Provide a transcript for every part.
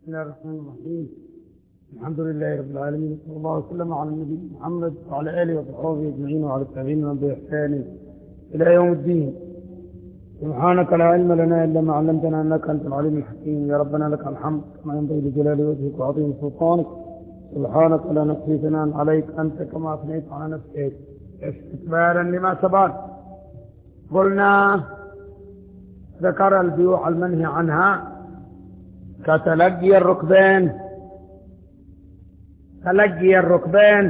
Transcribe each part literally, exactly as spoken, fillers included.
بسم الله الرحمن الرحيم. الحمد لله رب العالمين، صلى الله وسلم على النبي محمد وعلى اله وصحبه اجمعين وعلى التابعين باحسان الى يوم الدين. سبحانك لا علم لنا الا ما علمتنا انك انت العليم الحكيم. يا ربنا لك الحمد كما ينبغي لجلال وجهك وعظيم سلطانك. سبحانك لا نحصي ثناء عليك انت كما اثنيت على نفسك. استكبارا لما سبق قلنا ذكر البيوع المنهي عنها كتلقي الركبين. تلقي الركبين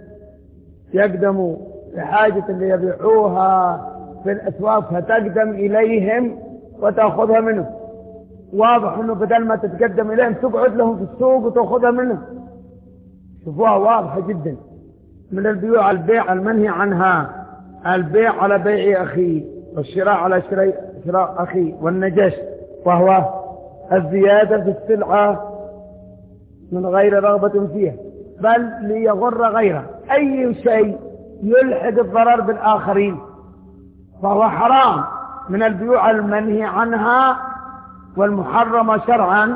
يقدموا لحاجة اللي يبيعوها في الأسواق فتقدم إليهم وتأخذها منهم. واضح أنه بدل ما تتقدم إليهم تقعد لهم في السوق وتأخذها منهم. شوفوها واضحة جدا. من البيوع البيع المنهي عنها البيع على بيع أخيه والشراء على شراء, شراء أخيه والنجش، وهو الزيادة في السلعة من غير رغبة فيها بل ليغر غيره. أي شيء يلحق الضرر بالآخرين فهو حرام. من البيوع المنهي عنها والمحرمة شرعا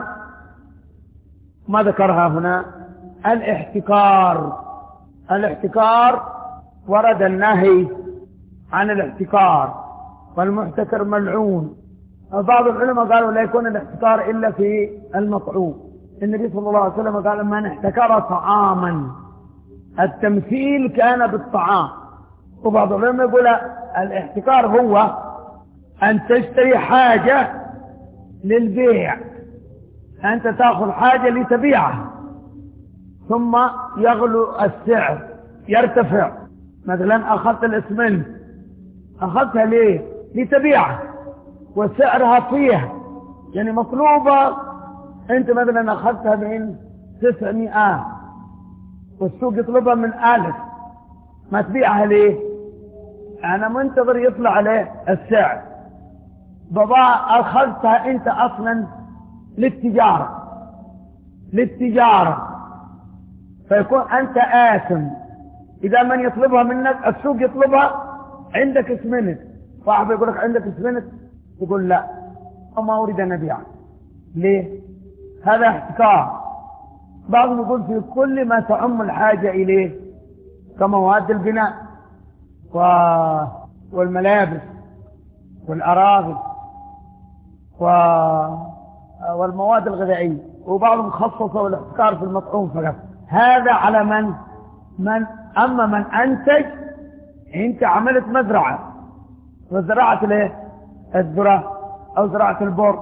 ما ذكرها هنا الاحتكار. الاحتكار ورد النهي عن الاحتكار والمحتكر ملعون. بعض العلماء قالوا لا يكون الاحتكار إلا في المطعوم. النبي صلى الله عليه وسلم قال من احتكر طعاما التمثيل كان بالطعام. وبعض العلماء يقول الاحتكار هو أن تشتري حاجة للبيع، أنت تأخذ حاجة لتبيعها ثم يغلو السعر يرتفع. مثلا أخذت الإسمنت أخذتها ليه؟ لتبيعها وسعرها فيها يعني مطلوبة. أنت مثلا أخذتها من تسعمائة والسوق يطلبها من ألف، ما تبيعها ليه؟ أنا منتظر يطلع عليه السعر. بضاعة أخذتها أنت أصلا للتجارة للتجارة فيكون أنت آثم. إذا من يطلبها منك السوق يطلبها عندك اسمنت، صاحب يقول لك عندك اسمنت تقول لا ما أريد أن أبيعها. ليه؟ هذا احتكار. بعضهم يقول في كل ما تعم الحاجة إليه كمواد البناء و... والملابس والأراضي و... والمواد الغذائية. وبعضهم خصصوا الاحتكار في المطعوم فقط. هذا على من من أما من أنتج. أنت عملت مزرعة وزرعت له الذرة أو زراعة البر،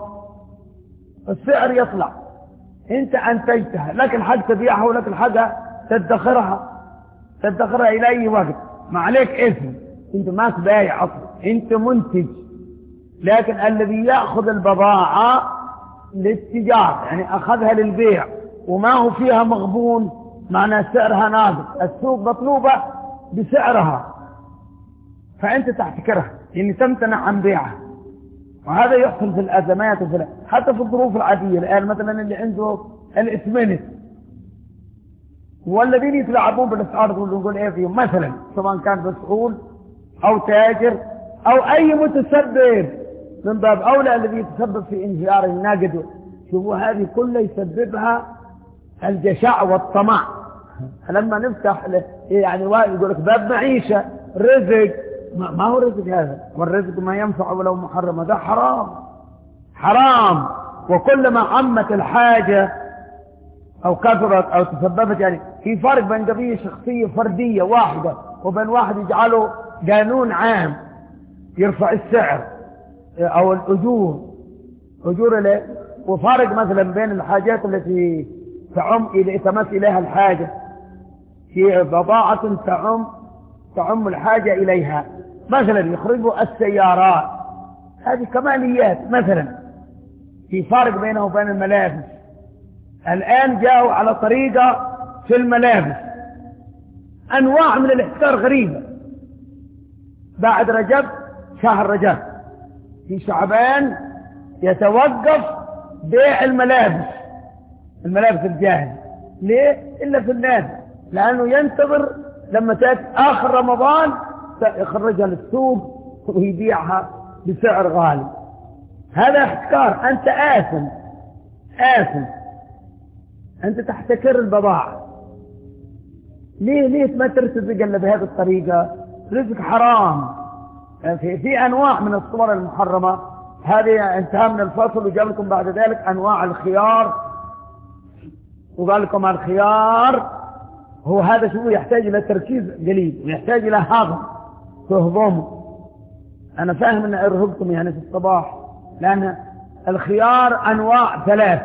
السعر يطلع، أنت أنتجتها لكن حق تبيعها ولكن حق تدخرها تدخرها إلى أي وقت، ما عليك اسم. أنت ما تبايع أصلا، أنت منتج. لكن الذي يأخذ البضاعة للتجارة يعني أخذها للبيع وما هو فيها مغبون، معنى سعرها نازل، السوق مطلوبة بسعرها فأنت تحتكرها يعني تمتنع عن بيعها. وهذا يحصل في الأزمات وفي حتى في الظروف العادية. الآن مثلا اللي عنده الإسمنت والذين يتلاعبون بالأسعار نقول إيه فيهم مثلا، سواء كان مسؤول أو تاجر أو أي متسبب من باب أولى الذي يتسبب في انهيار النقد. شوفوا هذه كلها يسببها الجشع والطمع. لما نفتح يعني واحد يقول لك باب معيشة رزق، ما هو رزق هذا؟ والرزق ما ينفع ولو محرم، هذا حرام حرام. وكلما عمت الحاجة أو كثرت أو تسببت يعني في فرق بين قضية شخصية فردية واحدة وبين واحد يجعله قانون عام يرفع السعر أو الأجور أجور له. وفارق مثلا بين الحاجات التي تعم إلى تمس إليها الحاجة في بضاعة تعم تعم الحاجة إليها. مثلا يخرجوا السيارات هذه كماليات مثلا. في فارق بينه وبين الملابس. الآن جاءوا على طريقة في الملابس أنواع من الاحتكار غريبة. بعد رجب شهر رجب في شعبان يتوقف بيع الملابس الملابس الجاهزة. ليه؟ إلا في النادي، لأنه ينتظر لما تأتي آخر رمضان يخرجها للسوق ويبيعها بسعر غالي. هذا احتكار، أنت آثم آثم. أنت تحتكر البضاعة. ليه ليه ما ترتزق إلا بهذه الطريقة؟ رزق حرام. في, في أنواع من الصور المحرمة. هذه انتهى من الفصل وجاب لكم بعد ذلك أنواع الخيار، وقال لكم الخيار هو هذا شو يحتاج إلى تركيز قليل ويحتاج إلى هضم تهضمه. أنا فاهم أن أرهقكم يعني في الصباح، لأن الخيار أنواع ثلاث: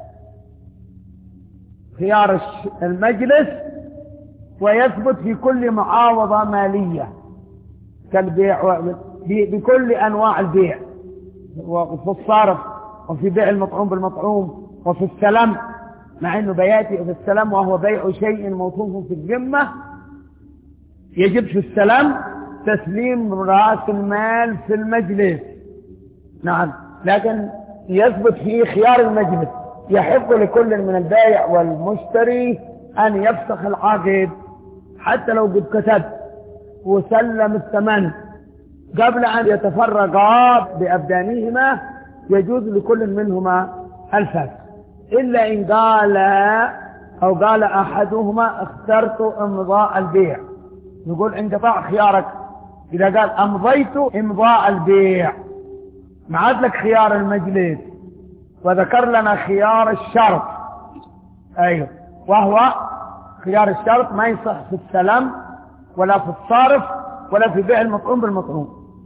خيار المجلس، ويثبت في كل معاوضة مالية كالبيع بكل أنواع البيع، وفي الصرف، وفي بيع المطعوم بالمطعوم، وفي السلم، مع أنه بياتي في السلم وهو بيع شيء موصوف في الذمة، يجب في السلم تسليم رأس المال في المجلس. نعم، لكن يثبت في خيار المجلس يحق لكل من البائع والمشتري أن يفسخ العقد حتى لو قد كتب وسلم الثمن قبل أن يتفرقا بأبدانهما، يجوز لكل منهما الفسخ، إلا إن قال أو قال أحدهما اخترت إمضاء البيع، نقول انقطاع خيارك. إذا قال أمضيت إمضاء البيع، معاد لك خيار المجلس، وذكر لنا خيار الشرط. أيوه، وهو خيار الشرط ما يصح في السلم ولا في الصارف ولا في بيع المطعوم بالمطعوم.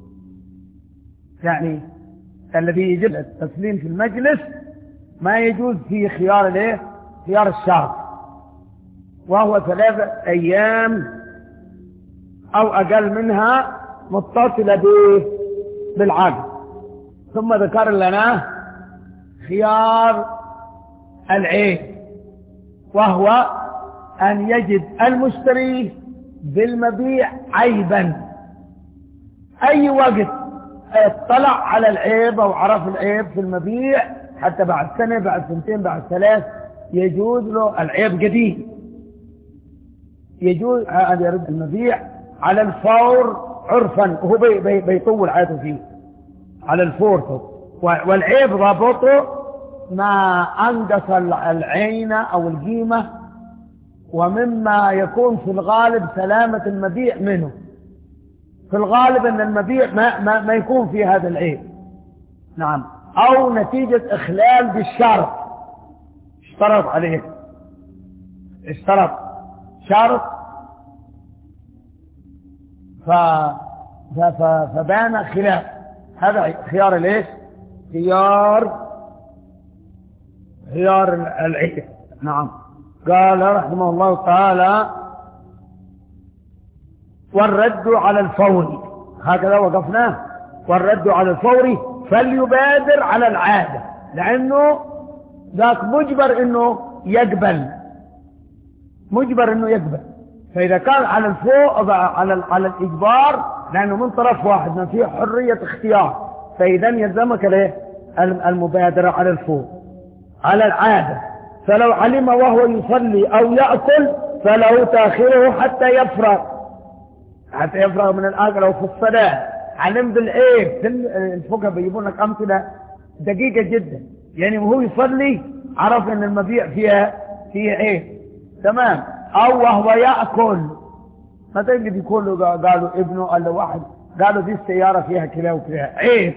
يعني الذي يجب التسليم في المجلس ما يجوز فيه خيار الايه؟ خيار الشرط، وهو ثلاثة أيام أو أقل منها متصلة به بالعقد. ثم ذكر لنا خيار العيب، وهو أن يجد المشتري بالمبيع عيبا أي وقت اطلع على العيب أو عرف العيب في المبيع، حتى بعد سنة بعد سنتين بعد ثلاث، يجوز له العيب قديم، يجوز أن يرد المبيع على الفور عرفا، وهو بي بي بيطول حياته فيه على الفور، والعيب ضابطه ما أنقص العين أو القيمة، ومما يكون في الغالب سلامة المبيع منه. في الغالب أن المبيع ما, ما, ما يكون فيه هذا العيب. نعم، أو نتيجة إخلال بالشرط، اشترط عليه اشترط شرط ف... ف... ف... فبان خلاف. هذا خيار ليش؟ خيار خيار العيب. نعم، قال رحمه الله تعالى: والرد على الفور، هكذا وقفناه، والرد على الفور فليبادر على العادة، لأنه ذاك مجبر أنه يقبل، مجبر أنه يقبل. فإذا كان على الفوق على على الإجبار، لأنه من طرف واحد ما فيه حرية اختيار، فإذا يلزمك له المبادرة على الفوق. على العادة، فلو علم وهو يصلي أو يأكل فله تأخيره حتى يفرغ، حتى يفرغ من الآكل أو في الصلاة. علم بالعيب، الفقهاء بيجيبون لك أمثلة دقيقة جدا، يعني وهو يصلي عرف أن المبيع فيها فيها عيب، تمام. أو وهو يأكل، ما تجد يقول قالوا ابنه ولا واحد قالوا دي السيارة فيها كذا وكذا، عيب.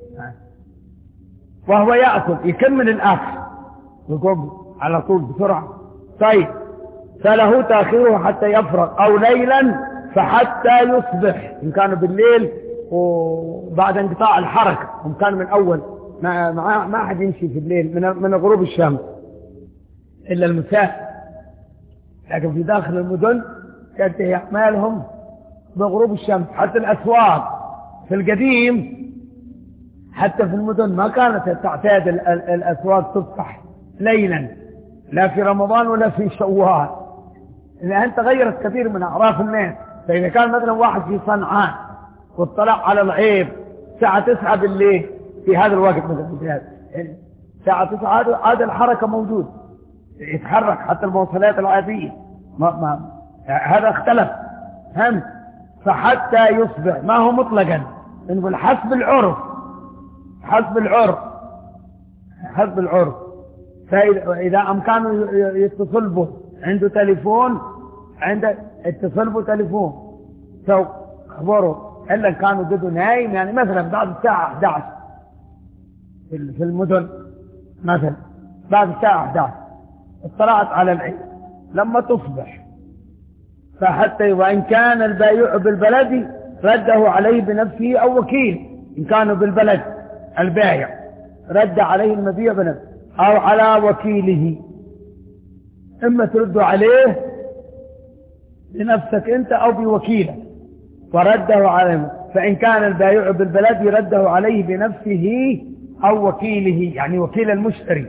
وهو يأكل يكمل الأكل يقوم على طول بسرعة. طيب، فله تأخيره حتى يفرغ، أو ليلا فحتى يصبح، إن كان بالليل وبعد انقطاع الحركة، إن كان من أول ما ما ما حد يمشي في الليل من من غروب الشمس إلا المساء. لكن في داخل المدن كانت أعمالهم بغروب الشمس. حتى الأسواق في القديم، حتى في المدن ما كانت تعتاد الأسواق تفتح ليلا، لا في رمضان ولا في شوال، لأن تغيرت كثير من أعراف الناس. فإذا كان مثلا واحد في صنعاء واطلع على العيب الساعة تسعة بالليل في هذا الوقت، مثلا الساعة تسعة عاد الحركة موجود، يتحرك حتى المواصلات العادية، ما ما هذا اختلف هم. فحتى يصبح ما هو مطلقا، نقول حسب العرف، حسب العرف حسب العرف فإذا أمكانه يتصل به، عنده تليفون، عنده اتصل به تليفون، سو خبره إلا كانوا جدوا نايم، يعني مثلا بعد الساعة أحد عشر في المدن، مثلا بعد الساعة أحد عشر اطلعت على العيد لما تصبح، فحتى وإن كان البائع بالبلد رده عليه بنفسه أو وكيل، إن كانوا بالبلد البائع رد عليه المبيع بنفسه أو على وكيله، إما ترد عليه بنفسك أنت أو بوكيلك فرده عليه. فإن كان البائع بالبلد رده عليه بنفسه أو وكيله، يعني وكيل المشتري،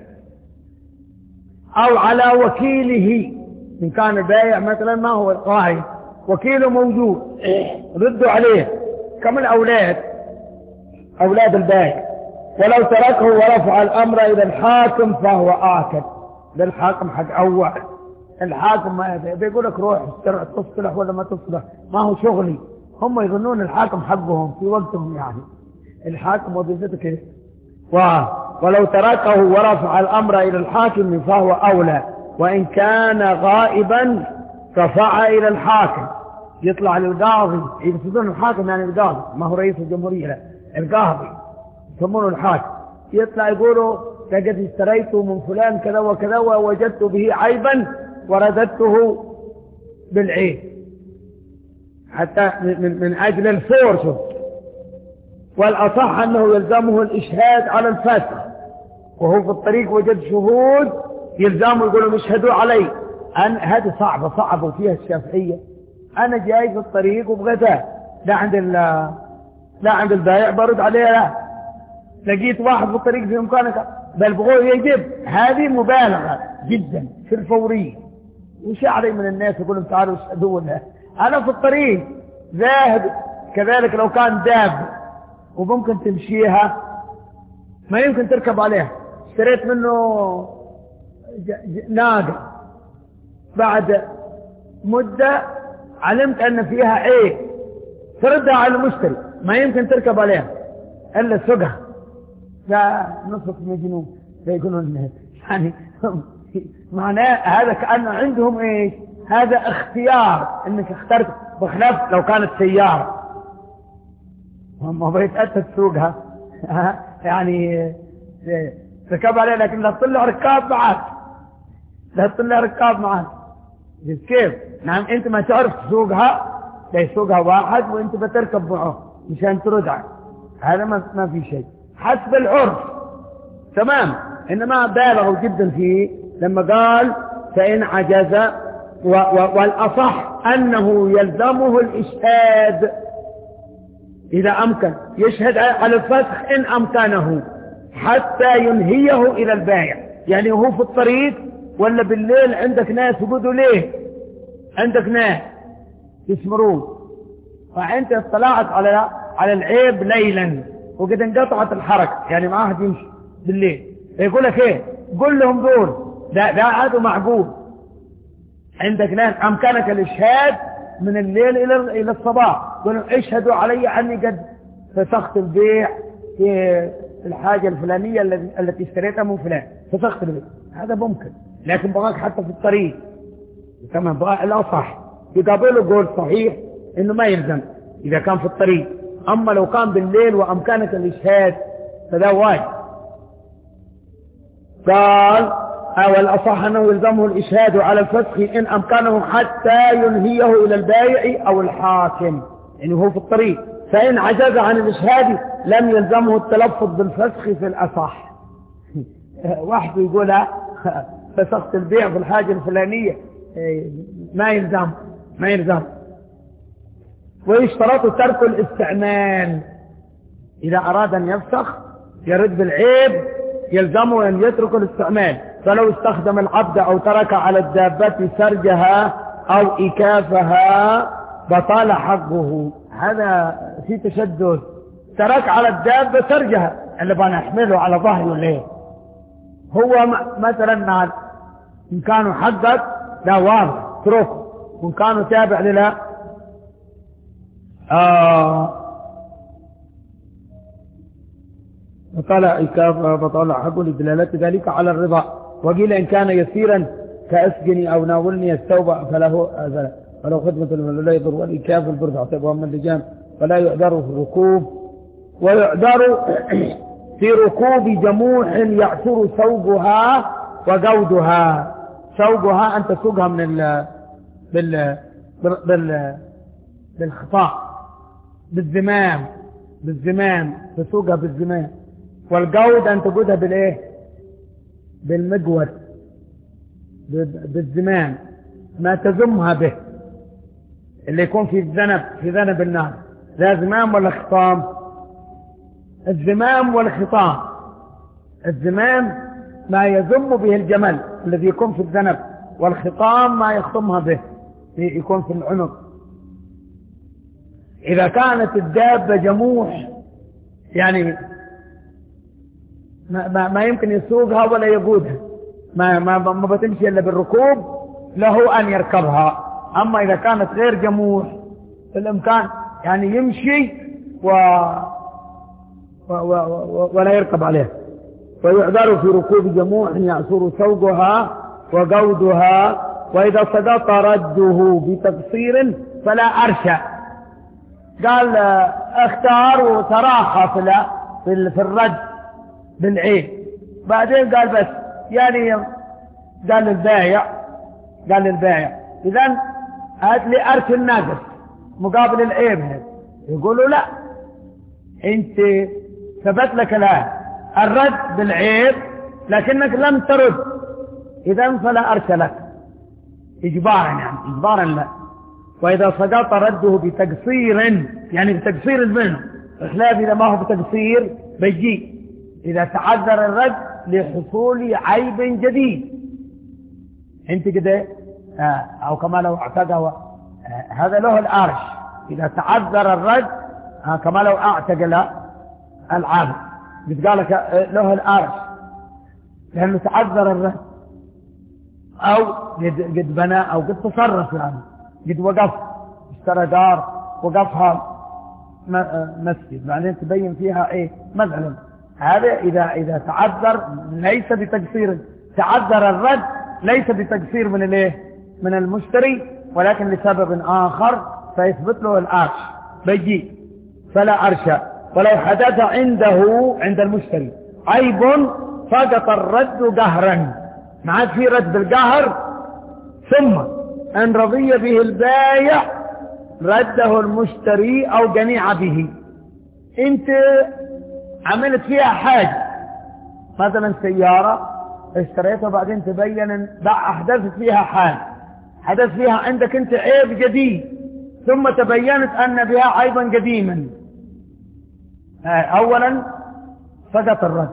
أو على وكيله إن كان البائع مثلا ما هو القاعد وكيله موجود ردوا عليه، كم الأولاد أولاد البائع، ولو تركه ورفع الأمر إلى الحاكم فهو آكد. للحاكم حق أول، الحاكم ما بيقول لك روح تصلح ولا ما تصلح، ما هو شغلي، هم يظنون الحاكم حقهم في وقتهم، يعني الحاكم وظيفته كده. ولو تركه ورفع الأمر إلى الحاكم فهو أولى، وإن كان غائبا رفع إلى الحاكم، يطلع للقاضي، يقصدون الحاكم يعني القاضي، ما هو رئيس الجمهورية، لا القاضي يسمونه الحاكم، يطلع يقولوا لقد اشتريته من فلان كذا وكذا ووجدت به عيبا ورددته بالعيب، حتى من, من أجل الفورس. والأصح أنه يلزمه الإشهاد على الفسخ، وهو في الطريق وجد شهود يلزمه يقولوا اشهدوا علي. أن هذه صعبة صعبة فيها الشافعية. أنا جاي في الطريق وبغيتها لا عند لا عند البائع برد عليه، لا لقيت واحد في الطريق في إمكانك بل بغوه يجب، هذه مبالغة جدا في الفورية. وش علي من الناس يقول لهم تعالوا اشهدوا لنا، أنا في الطريق ذاهب. كذلك لو كان داب وممكن تمشيها ما يمكن تركب عليها، اشتريت منه ناقة بعد مدة علمت أن فيها عيب تردها على المشتري، ما يمكن تركب عليها إلا سوقها. فنصف مجنون فيقولون يعني معناه هذا كأنه عندهم إيش، هذا اختيار إنك اخترت، بخلاف لو كانت سيارة ما بيتأتت سوقها يعني ركب عليه، لكن لا تطلع ركاب معك، لا تطلع ركاب معك كيف؟ نعم أنت ما تعرف تسوقها، لا يسوقها واحد وأنت بتركب معه مشان تردع، هذا ما ما في شيء حسب العرف تمام. إنما بالغوا جدا فيه لما قال فإن عجز، والأصح أنه يلزمه الإشهاد إذا أمكن، يشهد على الفسخ إن أمكنه حتى ينهيه إلى البائع. يعني هو في الطريق ولا بالليل عندك ناس يقولوا ليه عندك ناس يسمرون، فأنت اطلعت على على العيب ليلا وقد انقطعت الحركة، يعني ما أحد يمشي بالليل، يقول لك ايه قل لهم دول لا لا هذا معقول، عندك ناس أمكانك الإشهاد من الليل إلى إلى الصباح، قلوا اشهدوا علي أني قد فسخت البيع في الحاجة الفلانية التي اشتريتها من فلان، فسخت البيع، هذا ممكن. لكن بغاك حتى في الطريق كمان بغاك الأصح يقابله قول صحيح إنه ما يلزم إذا كان في الطريق، أما لو كان بالليل وأمكانك الإشهاد فذا واجب. قال أو الأصح أنه يلزمه الإشهاد على الفسخ إن أمكانه حتى ينهيه إلى البائع أو الحاكم، يعني هو في الطريق. فإن عجز عن الإشهاد لم يلزمه التلفظ بالفسخ في الأصح. واحد يقول فسخت البيع في الحاجة الفلانية ما يلزم ما يلزم. ويشترط ترك الاستعمال، إذا أراد أن يفسخ يرد بالعيب يلزمه أن يترك الاستعمال. فلو استخدم العبد أو ترك على الدابة سرجها أو إكافها بطال حقه. هذا في تشدد، ترك على الدابة سرجها اللي بنا يحمله على ظهره ليه، هو مثلا إن كانوا حقك لا واضح تركه، وإن كانوا تابع للا آه بطلع إكافة بطلع حقه لدلالة ذلك على الرضا. وقيل إن كان يسيرا كأسجني أو ناولني الثوب فله أذى ولو خدمة من لا يضر والإكاف البرد عطيبها من اللجام ولا يعذر في الركوب ويعذر في ركوب جموح يعثر ثوبها وجودها. ثوبها أن تسوقها من ال بال بال بالخطاء بالزمام بالزمام تسوقها بالزمام. والجود أن تجودها بالإيه بالمجود بالزمام ما تزمها به اللي يكون في الذنب في ذنب النار. لا زمام ولا خطام. الزمام والخطام. الزمام ما يزم به الجمل الذي يكون في الذنب والخطام ما يخطمها به يكون في العنق. إذا كانت الدابة جموح يعني ما, ما, ما يمكن يسوقها ولا يقودها ما, ما, ما بتمشي إلا بالركوب له أن يركبها. أما إذا كانت غير جموح الإمكان يعني يمشي و... و... و... و... ولا يركب عليه. ويعذر في ركوب جموح يعصر ثوبها وجودها. وإذا سقط رده بتقصير فلا أرشى. قال اختار وتراخى في في الرد بالعين. بعدين قال بس يعني قال للبايع قال للبايع إذن هات لي أرش الناقص مقابل العيب هذا. يقولوا لا انت ثبت لك الآن الرد بالعيب لكنك لم ترد إذن فلا أرش لك إجبارا يعني إجبارا لا. وإذا سقط رده بتقصير يعني بتقصير منه الخلاف إذا ما هو بتقصير بيجي إذا تعذر الرد لحصول عيب جديد انت كده آه أو كما لو اعتقى آه هذا له الأرش. إذا تعذر الرد آه كما لو اعتقى العابد بتقالك آه له الأرش لأنه تعذر الرد أو قد بنى أو قد تصرف يعني قد وقف اشترى دار وقفها مسجد بعدين تبين فيها ايه مثلا. هذا إذا إذا تعذر ليس بتقصير. تعذر الرد ليس بتقصير من الايه من المشتري ولكن لسبب آخر فيثبت له الأرش بيجي فلا أرش. ولو حدث عنده عند المشتري عيب سقط الرد قهرا ما عاد في رد بالقهر ثم أن رضي به البايع رده المشتري أو جنيع به. انت عملت فيها حاجة مثلا سيارة اشتريتها بعدين تبين ان احدثت فيها حاجة حدث فيها عندك انت عيب جديد ثم تبينت ان بها عيبا قديما. اولا سقط الرد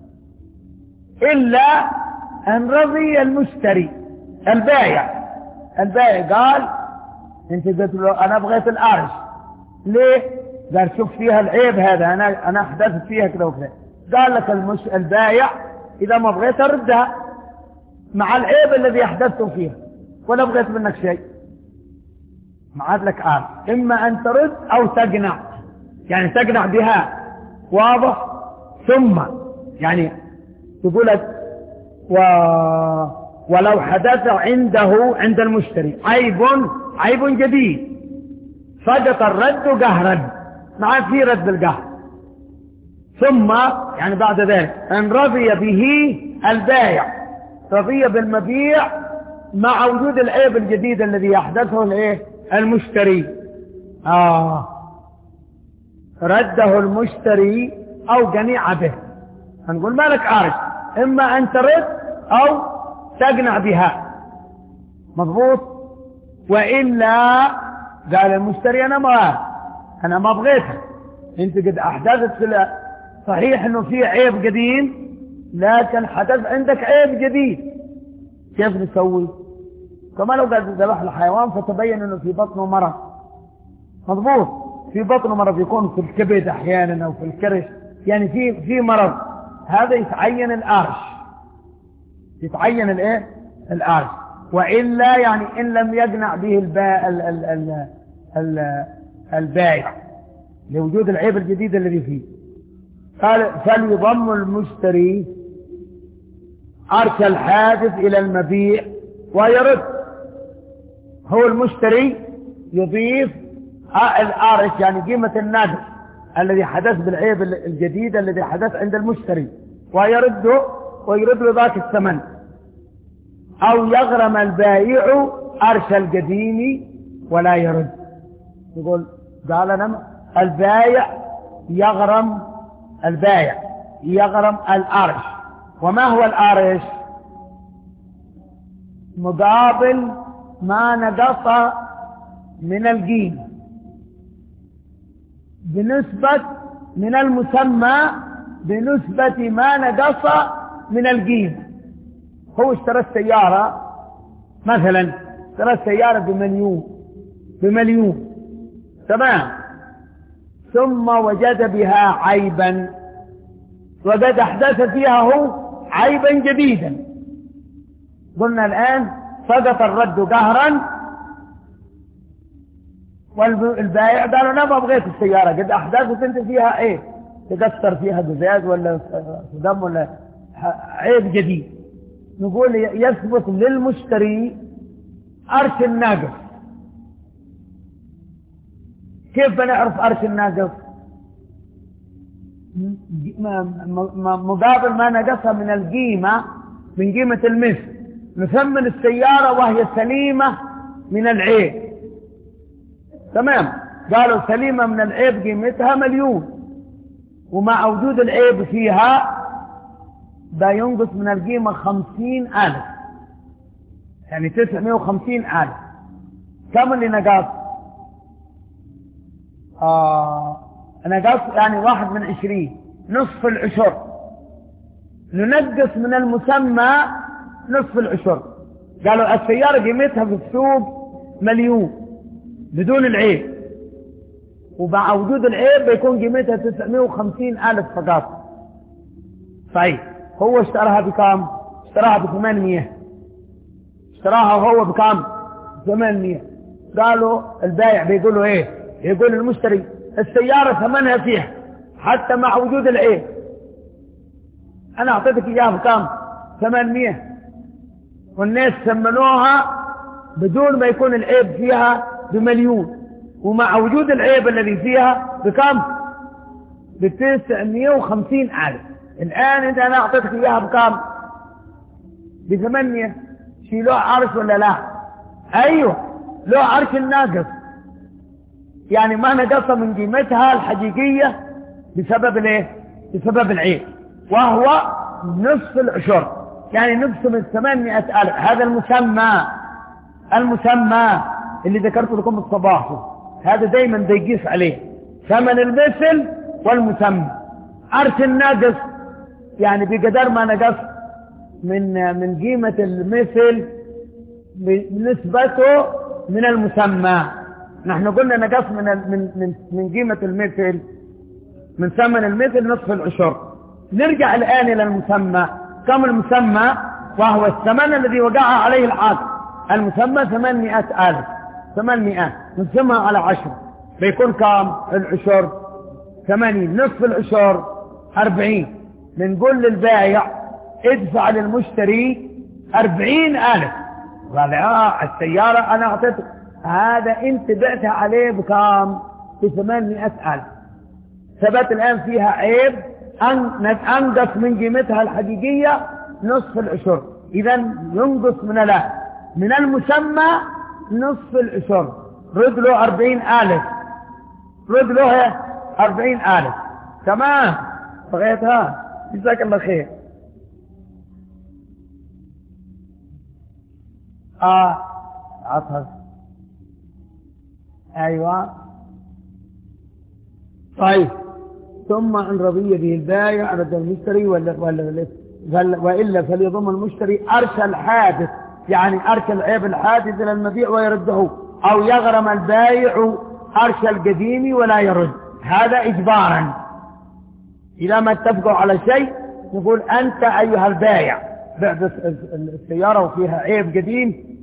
الا ان رضي المشتري البايع. البايع قال انت قلت له انا بغيت الارش ليه؟ قال شوف فيها العيب هذا انا انا احدثت فيها كذا وكذا. قال لك المش... البايع اذا ما بغيت اردها مع العيب الذي احدثته فيها ولا بغيت منك شيء ما عاد لك ارش. اما ان ترد او تقنع يعني تقنع بها واضح. ثم يعني تقول و... ولو حدث عنده عند المشتري عيب عيب جديد سقط الرد قهرا مع في رد القهر. ثم يعني بعد ذلك ان رضي به البائع رضي بالمبيع مع وجود العيب الجديد الذي يحدثه الايه المشتري آه رده المشتري او جنيع به. هنقول مالك عارف اما ان ترد او تقنع بها مضبوط. وإلا قال المشتري أنا ما أنا ما بغيتها أنت قد أحدثت في صحيح أنه في عيب قديم لكن حدث عندك عيب جديد كيف نسوي؟ كما لو قد ذبح الحيوان فتبين أنه في بطنه مرض مضبوط في بطنه مرض يكون في الكبد أحيانا أو في الكرش يعني في في مرض هذا يتعين الأرش يتعين الايه الارش. والا يعني ان لم يقنع به البائع ال ال ال ال البائع لوجود العيب الجديد الذي فيه قال فليضم المشتري أرش الحادث إلى المبيع ويرد. هو المشتري يضيف الأرش يعني قيمة النقص الذي حدث بالعيب الجديد الذي حدث عند المشتري ويرده ويرد له ذاك الثمن، أو يغرم البائع أرش القديم ولا يرد. يقول قال أنا البائع يغرم البائع يغرم الأرش. وما هو الأرش؟ مقابل ما نقص من القيمة بنسبة من المسمى بنسبة ما نقص من القيمة. هو اشترى السيارة مثلا، اشترى السيارة بمليون بمليون تمام، ثم وجد بها عيبا وقد أحدث فيها هو عيبا جديدا. قلنا الآن سقط الرد قهرا، والبائع قال أنا ما بغيت السيارة، قد أحدثت أنت فيها إيه، تكسر فيها قزاز ولا دم ولا عيب جديد. نقول يثبت للمشتري أرش الناقص. كيف بنعرف أرش الناقص؟ مقابل ما نقصها من القيمة من قيمة المثل. نثمن السيارة وهي سليمة من العيب تمام، قالوا سليمة من العيب قيمتها مليون، ومع وجود العيب فيها دا ينقص من القيمة خمسين ألف، يعني تسعمائة وخمسين ألف. كم اللي نقص؟ آه نقص يعني واحد من عشرين، نصف العشر. ننقص من المسمى نصف العشر. قالوا السيارة قيمتها في السوق مليون بدون العيب، ومع وجود العيب بيكون قيمتها تسعمائة وخمسين ألف فقط. طيب هو اشتراها بكام؟ اشتراها بثمانمائة. اشتراها هو بكام؟ ثمانمائة. قالوا البائع بيقولوا ايه؟ يقول المشتري السيارة ثمنها فيها حتى مع وجود العيب، انا اعطيتك اياها بكام؟ ثمانمائة، والناس ثمنوها بدون ما يكون العيب فيها بمليون، ومع وجود العيب الذي فيها بكم؟ بتسعمائة وخمسين ألف. الآن إذا أنا أعطيتك إياها بكم؟ بثمانية. شي له عرش ولا لا؟ أيوه له عرش الناقص، يعني ما نقص من قيمتها الحقيقية بسبب الايه؟ بسبب العيب، وهو نصف العشر، يعني نقسم الثمانمائة ألف. هذا المسمى المسمى اللي ذكرت لكم الصباح، هذا دايما بيقيس عليه ثمن المثل والمسمى. عرش الناقص يعني بقدر ما نقص من من قيمة المثل بنسبته من المسمى. نحن قلنا نقص من من من من قيمة المثل من ثمن المثل نصف العشر. نرجع الآن إلى المسمى. كم المسمى؟ وهو الثمن الذي وقع عليه العقد. المسمى ثمانمائة ألف، ثمانمائة نقسمها على عشرة بيكون كام؟ العشر ثمانين، نصف العشر أربعين. بنقول للبائع ادفع للمشتري أربعين ألف. قال آه السيارة أنا أعطيتك، هذا أنت بعتها عليه بكام؟ بثمانمائة ألف. ثبت الآن فيها عيب أنقص من قيمتها الحقيقية نصف العشر، إذا ينقص من لا من المسمى نصف العشر. رد له أربعين ألف، رد له أربعين ألف. تمام بغيتها، جزاك الله خير. آه عطها أيوة. طيب ثم إن رضي به البائع رد المشتري ولا ولا وإلا فليضم المشتري أرش الحادث، يعني أرش العيب الحادث إلى المبيع ويرده، أو يغرم البائع أرش القديم ولا يرد. هذا إجبارا. إذا ما اتفقوا على شيء نقول أنت أيها البائع بعد السيارة وفيها عيب قديم،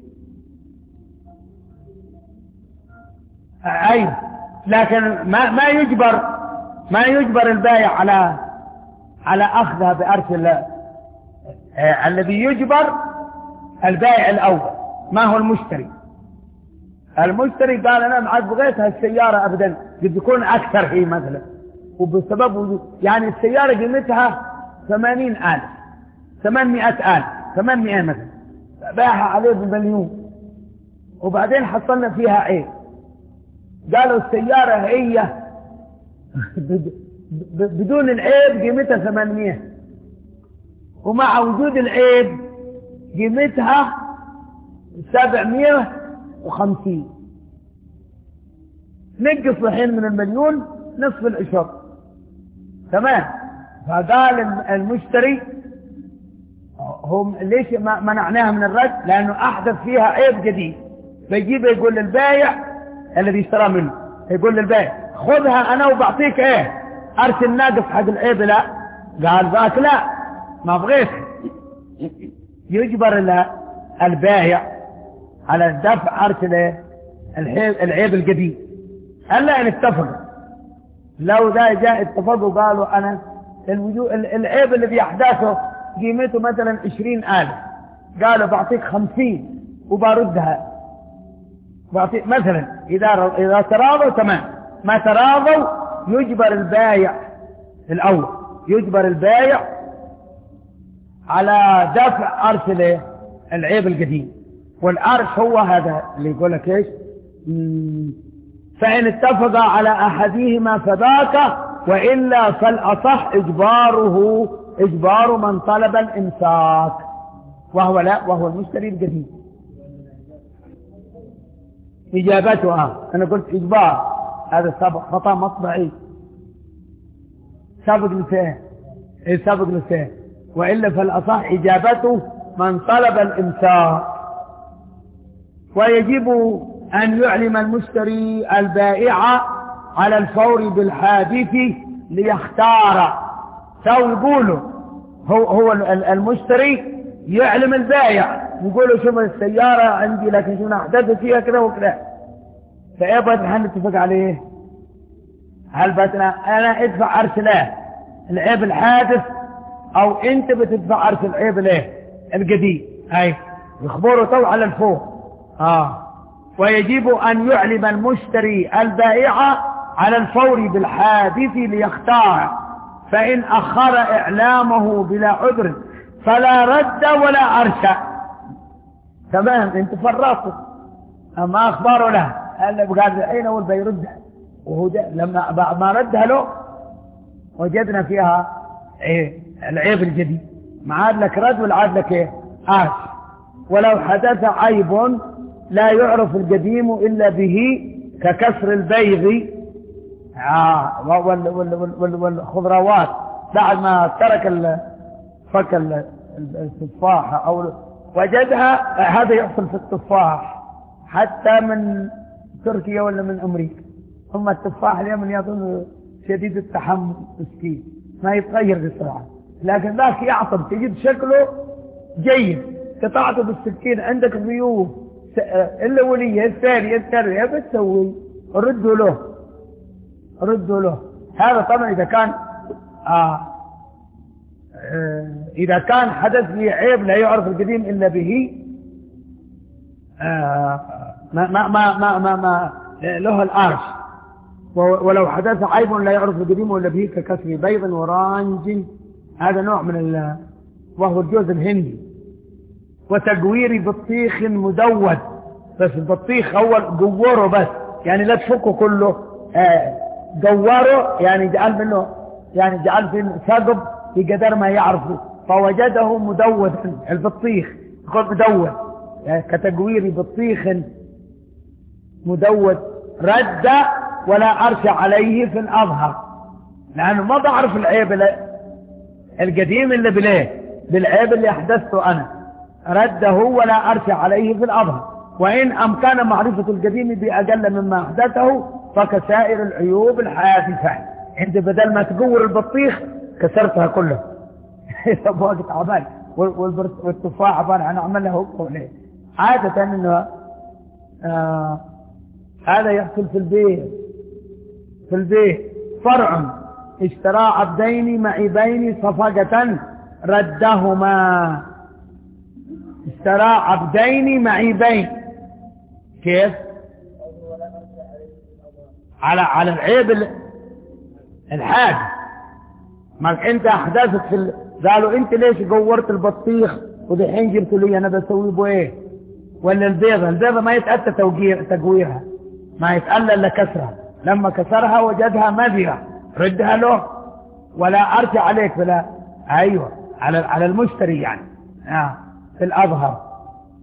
أي لكن ما ما يجبر ما يجبر البائع على على أخذها بأرش آه الذي يجبر البائع الأول. ما هو المشتري؟ المشتري قال أنا ما عاد بغيت هالسيارة أبدا، قد يكون أكثر هي مثلا، وبسبب وجود يعني السيارة قيمتها ثمانين ألف ثمانمائة ألف ثمانمائة مثلا، باعها عليه بمليون، وبعدين حصلنا فيها عيب. قالوا السيارة هي بدون العيب قيمتها ثمانمائة، ومع وجود العيب قيمتها سبعمائة وخمسين، نقص الحين من المليون نصف العشر. تمام. فقال المشتري هم ليش ما منعناها من الرد؟ لأنه أحدث فيها عيب جديد، فيجيب يقول للبايع الذي اشترى منه، يقول للبايع خذها أنا وبعطيك إيه أرسل ناقص حق العيب. لا، قال ذاك لا ما بغيت. يجبر البايع على دفع أرسل إيه العيب الجديد، ألا إن اتفق. لو ذا جاء اتفقوا قالوا أنا العيب اللي بيحدثه قيمته مثلا عشرين ألف، قالوا بعطيك خمسين وبردها بعطيك مثلا. إذا إذا تراضوا تمام، ما تراضوا يجبر البايع الأول، يجبر البايع على دفع أرسل العيب القديم. والأرش هو هذا اللي يقول لك إيش؟ فإن اتفق على أحدهما فذاك، وإلا فالأصح إجباره إجبار من طلب الإمساك، وهو لا وهو المشتري الجديد. إجابتها أنا قلت إجبار، هذا سابق خطأ مطبعي، سابق لسان إيه سابق لسان. وإلا فالأصح إجابته من طلب الإمساك. ويجب أن يعلم المشتري البائع على الفور بالحادث ليختار. سو يقولوا هو, هو المشتري يعلم البائع، يقولوا شوف السيارة عندي لكن شو أحدث فيها كذا وكذا، فإيه بدنا نتفق عليه؟ هل بدنا أنا أدفع أرسله العيب الحادث أو أنت بتدفع أرسل العيب الايه الجديد؟ هاي يخبروا تو على الفور. آه ويجب أن يعلم المشتري البائع على الفور بالحادث ليختار، فإن أخر إعلامه بلا عذر فلا رد ولا أرشى. تمام، انت فرطت أما أخباره له قال بقال أين أول بيردها، وهو لما ما ردها له وجدنا فيها إيه العيب الجديد، ما عاد لك رد ولا عاد لك إيه آش. ولو حدث عيب لا يعرف القديم إلا به ككسر البيض آه والخضروات بعد ما ترك فك التفاحة أو وجدها، هذا يحصل في التفاح حتى من تركيا ولا من أمريكا. ثم التفاح اليمن يظن شديد التحمل مسكين ما يتغير بسرعة، لكن ذاك يعصب تجد شكله جيد، قطعته بالسكين عندك ضيوف الأولية الثانية الثانية بتسوي ردوا له ردوا له. هذا طبعا إذا كان آه آه إذا كان حدث لي عيب لا يعرف القديم إلا به آه ما ما ما ما, ما, ما له الأرش. ولو حدث عيب لا يعرف القديم إلا به ككسر بيض ورانج، هذا نوع من ال وهو الجوز الهندي. وتجوير بطيخ مدود، بس البطيخ أول جوره بس يعني لا تفكه كله، آه جوره يعني جعل منه يعني جعل في ثقب في قدر ما يعرفه، فوجده مدودا البطيخ يقول مدود يعني كتجوير بطيخ مدود رد ولا أرش عليه في الأظهر، لأنه ما بعرف العيب القديم اللي بليه بالعيب اللي أحدثته أنا، رده ولا أرش عليه في الأظهر. وإن أمكن معرفة القديم بأقل مما أحدثه فكسائر العيوب الحادثة. انت بدل ما تقور البطيخ كسرتها كلها يبقى تعبان، والتفاح عبان عن عملها ليه عادة انه آه هذا يحصل في البيت في البيت فرع اشترى عبدين معيبين صفقة ردهما. اشترى عبدين معيبين. كيف؟ على على العيب الحاج. ما انت احداثك في ال... قالوا انت ليش قورت البطيخ ودحين جبت لي انا بسوي بو ايه؟ ولا البيضه، البيضه ما يتاتى توقير تقويرها، ما يتألى الا كسرها، لما كسرها وجدها مذره ردها له ولا ارجع عليك بلا. ايوه على على المشتري يعني آه. في الاظهر.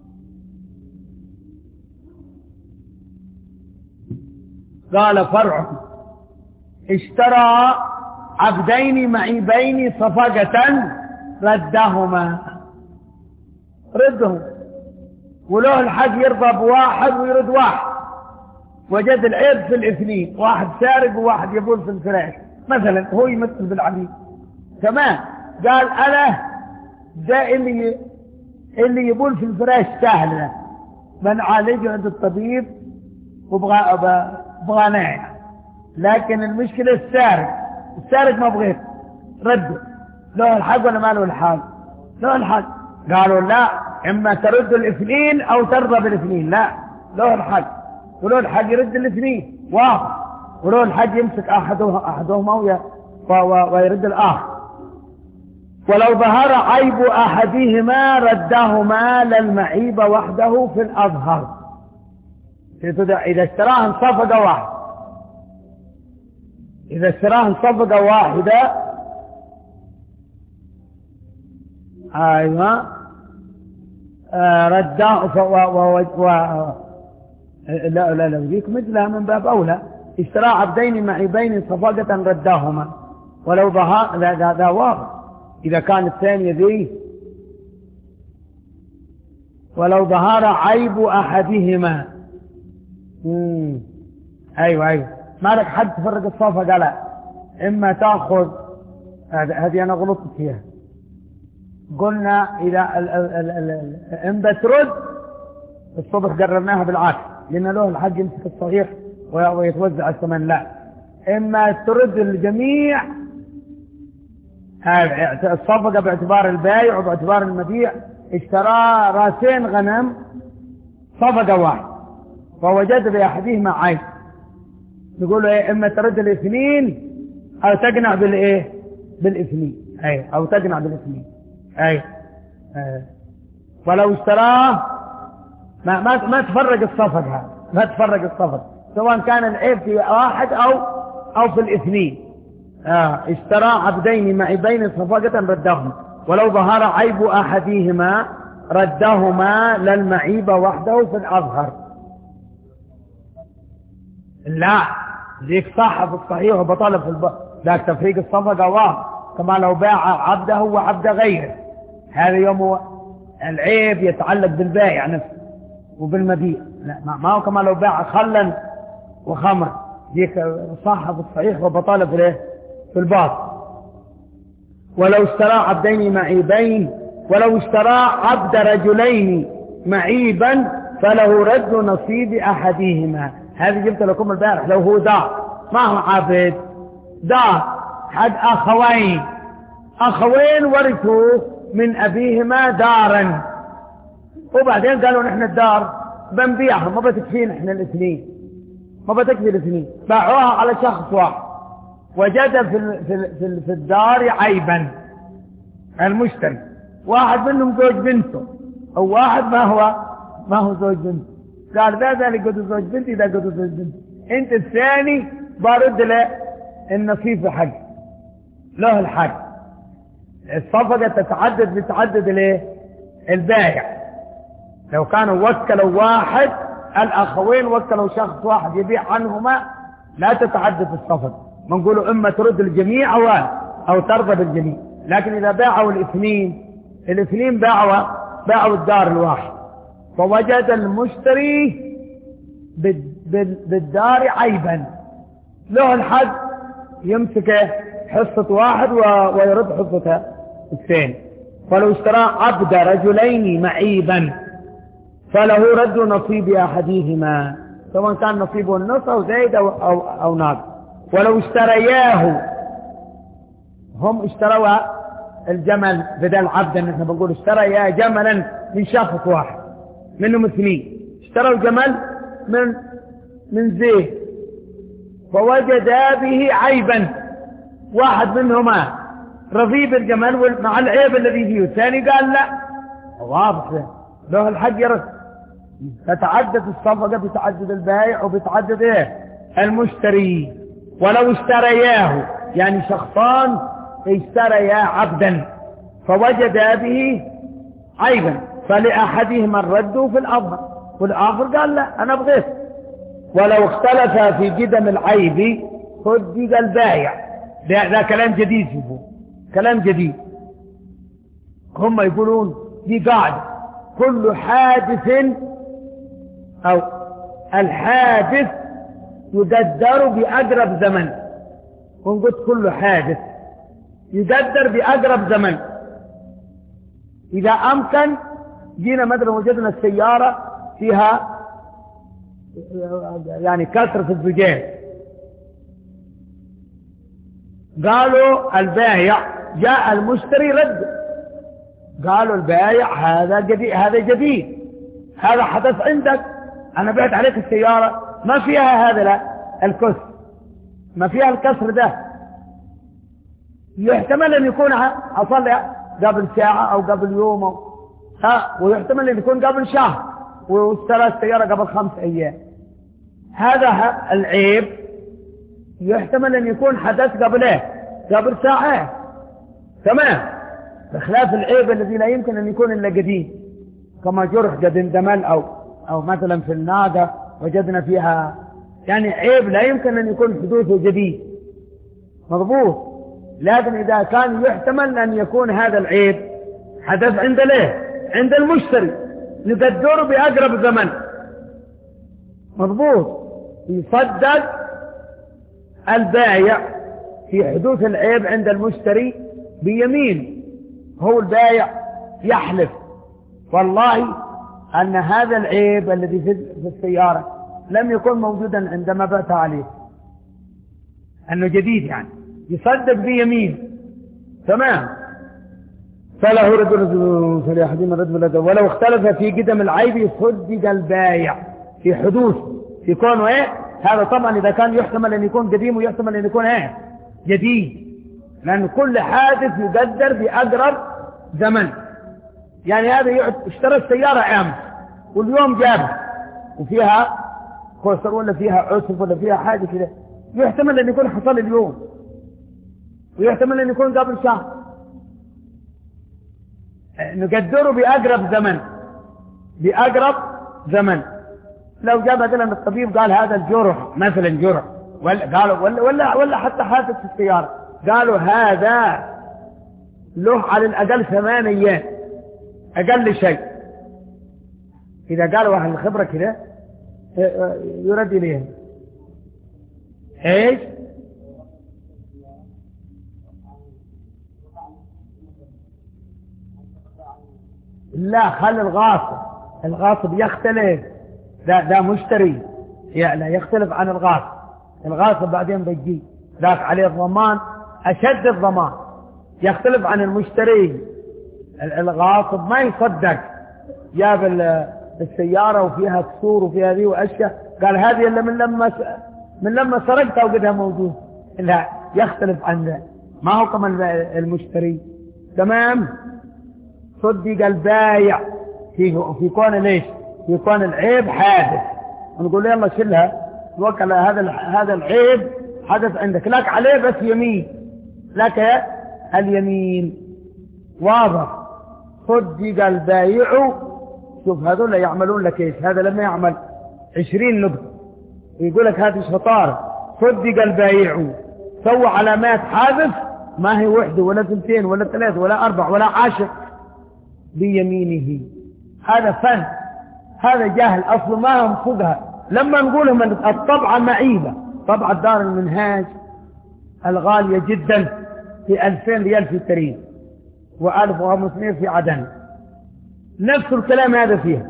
قال فرع اشترى عبدين معيبين صفقة ردهما. ردهم وله الحق يرضى بواحد ويرد واحد، وجد العيب في الاثنين، واحد سارق وواحد يبول في الفراش مثلا، هو يمثل بالعبيد تمام. قال انا ده اللي اللي يبول في الفراش سهل، من عالجه عند الطبيب وبغى بغى ناعم، لكن المشكلة السارق، السارق ما بغيت رده، له الحق ولا ما له الحق؟ له الحق. قالوا لا، اما ترد الاثنين او ترضى بالاثنين. لا، له الحق، وله الحق يرد الاثنين واضح، وله الحق يمسك احدهما احدهما ويرد الاخر. ولو ظهر عيب احدهما ردهما للمعيب وحده في الاظهر. اذا اشتراهن صفقة واحدة، إذا اشتراهن صفقة واحدة أيوة آه رده و... و... لا لا لا يجيك مثلها من باب أولى. اشترى عبدين معيبين صفقة رداهما ولو ظهر. لا ذا واضح. إذا كان الثانية ذي ولو ظهر عيب أحدهما. مم. أيوة أيوة ما لك حد تفرق الصفقة. لا، إما تأخذ هذه أنا غلطت فيها. قلنا إذا ال ال ال ال إما ترد الصبح قررناها بالعكس، لأن له الحق يمسك الصحيح ويتوزع الثمن. لا، إما ترد الجميع الصفقة باعتبار البايع وباعتبار المبيع. اشترى راسين غنم صفقة واحد فوجد بأحدهما عيب، نقول له ايه؟ اما ترد الاثنين او تقنع بالايه؟ بالاثنين. اي او تقنع بالاثنين. اي آه. ولو اشتراه ما ما ما تفرق الصفقه، ما تفرق الصفقه سواء كان العيب في واحد او او في الاثنين. آه. اشترى عبدين معيبين صفقة ردهما ولو ظهر عيب احدهما ردهما للمعيب وحده في الاظهر. لا، ذيك صح في الصحيح وبطالب في الب... ذاك تفريق الصفقة واحد، كما لو باع عبده وعبد غيره. هذا يوم العيب يتعلق بالبائع نفسه وبالمبيع. لا، ما هو كما لو باع خلا وخمر. ذيك صح في الصحيح وبطالب في في الباطل. ولو اشترى عبدين معيبين ولو اشترى عبد رجلين معيبا فله رد نصيب احدهما. هذه جبت لكم البارح. لو هو دار ما هو عبد، دار حد أخوين أخوين ورثوا من أبيهما دارا، وبعدين قالوا نحن الدار بنبيعها ما بتكفينا احنا الاثنين، ما بتكفي الاثنين، باعوها على شخص واحد وجد في في في, في الدار عيبا. المشتري واحد منهم زوج بنته او واحد ما هو ما هو زوج بنته، قال ذا ذا اللي قدوا زوج بنتي ذا قدوا زوج بنتي، انت الثاني برد له النصيب حق، له الحق. الصفقة تتعدد بتعدد الايه؟ البائع. لو كانوا وكلوا واحد الاخوين وكلوا شخص واحد يبيع عنهما لا تتعدد الصفقة، ما نقولوا اما ترد الجميع او او ترضى بالجميع. لكن اذا باعوا الاثنين الاثنين باعوا باعوا الدار الواحد فوجد المشتري بالدار عيبا، له الحق يمسك حصة واحد ويرد حصة الثاني. فلو اشترى عبد رجلين معيبا فله رد نصيب احدهما سواء كان نصيبه النص او زايد او او, أو ناقص. ولو اشترياه هم اشتروا الجمل بدل عبدا، نحن بنقول اشترى يا جملا من شخص واحد منهم اثنين، اشتروا جمل من من زيد فوجدا به عيبا، واحد منهما رضي بالجمل مع العيب الذي فيه، الثاني قال لا واضح له الحق يرد. تتعدد الصفقة بتعدد البائع وبتعدد ايه المشتري. ولو اشترياه يعني شخصان اشتريا عبدا فوجدا به عيبا فلأحدهما الرد في الأفضل والآخر قال لا أنا بغيت. ولو اختلف في قدم العيب صدق البائع. ده, ده كلام جديد، شوفوا كلام جديد. هم يقولون دي قاعدة كل حادث أو الحادث يقدر بأقرب زمن. ونقول كل حادث يقدر بأقرب زمن. إذا أمكن جينا مثلا وجدنا السيارة فيها يعني كسر في الزجاج، قالوا البائع جاء المشتري رد، قالوا البائع هذا جديد، هذا جديد، هذا حدث عندك، أنا بعت عليك السيارة ما فيها هذا لا الكسر، ما فيها الكسر ده. يحتمل أن يكون حصل قبل ساعة أو قبل يوم أو ها، ويحتمل أن يكون قبل شهر واشترى السيارة قبل خمس أيام. هذا العيب يحتمل أن يكون حدث قبل إيه؟ قبل ساعات، تمام، بخلاف العيب الذي لا يمكن أن يكون إلا قديم، كما جرح قد اندمل أو أو مثلا في الناقة وجدنا فيها يعني عيب لا يمكن أن يكون حدوثه جديد مضبوط. لكن إذا كان يحتمل أن يكون هذا العيب حدث عند ليه عند المشتري نقدره بأقرب زمن مضبوط، يصدق البائع في حدوث العيب عند المشتري بيمين. هو البائع يحلف والله أن هذا العيب الذي في السيارة لم يكن موجودا عندما بعت عليه، أنه جديد يعني، يصدق بيمين، تمام. فله رد رد فلأحدهما الرد بالرد. ولو اختلف في قدم العيب يصدق البائع في حدوث في كونه ايه هذا. طبعا إذا كان يحتمل أن يكون قديم ويحتمل أن يكون ايه جديد، لأن كل حادث يقدر بأقرب زمن. يعني هذا اشترى السيارة أمس واليوم جاب وفيها كسر ولا فيها عسف ولا فيها حاجة كده، يحتمل أن يكون حصل اليوم ويحتمل أن يكون قبل شهر، نقدره بأقرب زمن بأقرب زمن. لو جاء مثلا الطبيب قال هذا الجرح مثلا جرح ولا قالوا ولا ولا ولا حتى حادث في السيارة، قالوا هذا له على الأقل ثمان أيام أقل شيء. إذا قالوا أهل الخبرة كده يرد إليهم إيش؟ لا، خلي الغاصب الغاصب يختلف، ده ده مشتري يعني لا يختلف عن الغاصب. الغاصب بعدين بيجي ذاك عليه الضمان أشد الضمان، يختلف عن المشتري. الغاصب ما يصدق، جاب السيارة وفيها كسور وفيها ذي وأشياء قال هذه اللي من لما من لما سرقتها وقدها موجود، لا يختلف عن ذا، ما هو كما المشتري، تمام. صدق البايع في في كون ليش في كون العيب حادث، ونقول له يلا شيلها توكل هذا هذا العيب حدث عندك، لك عليه بس يمين، لك اليمين، واضح. صدق البايع. شوف هذول يعملون لك ايش؟ هذا لما يعمل عشرين نقطة يقول لك هذه شطارة. صدق البايع، سوى علامات حادث ما هي وحده ولا ثنتين ولا ثلاثة ولا أربع ولا عشر بيمينه. هذا فن، هذا جاهل أصله ما ينفذها. لما نقولهم أن الطبعة معيبة، طبعة دار المنهاج الغالية جدا في ألفين ريال في التاريخ وألف وخمسمائة في عدن، نفس الكلام هذا فيها.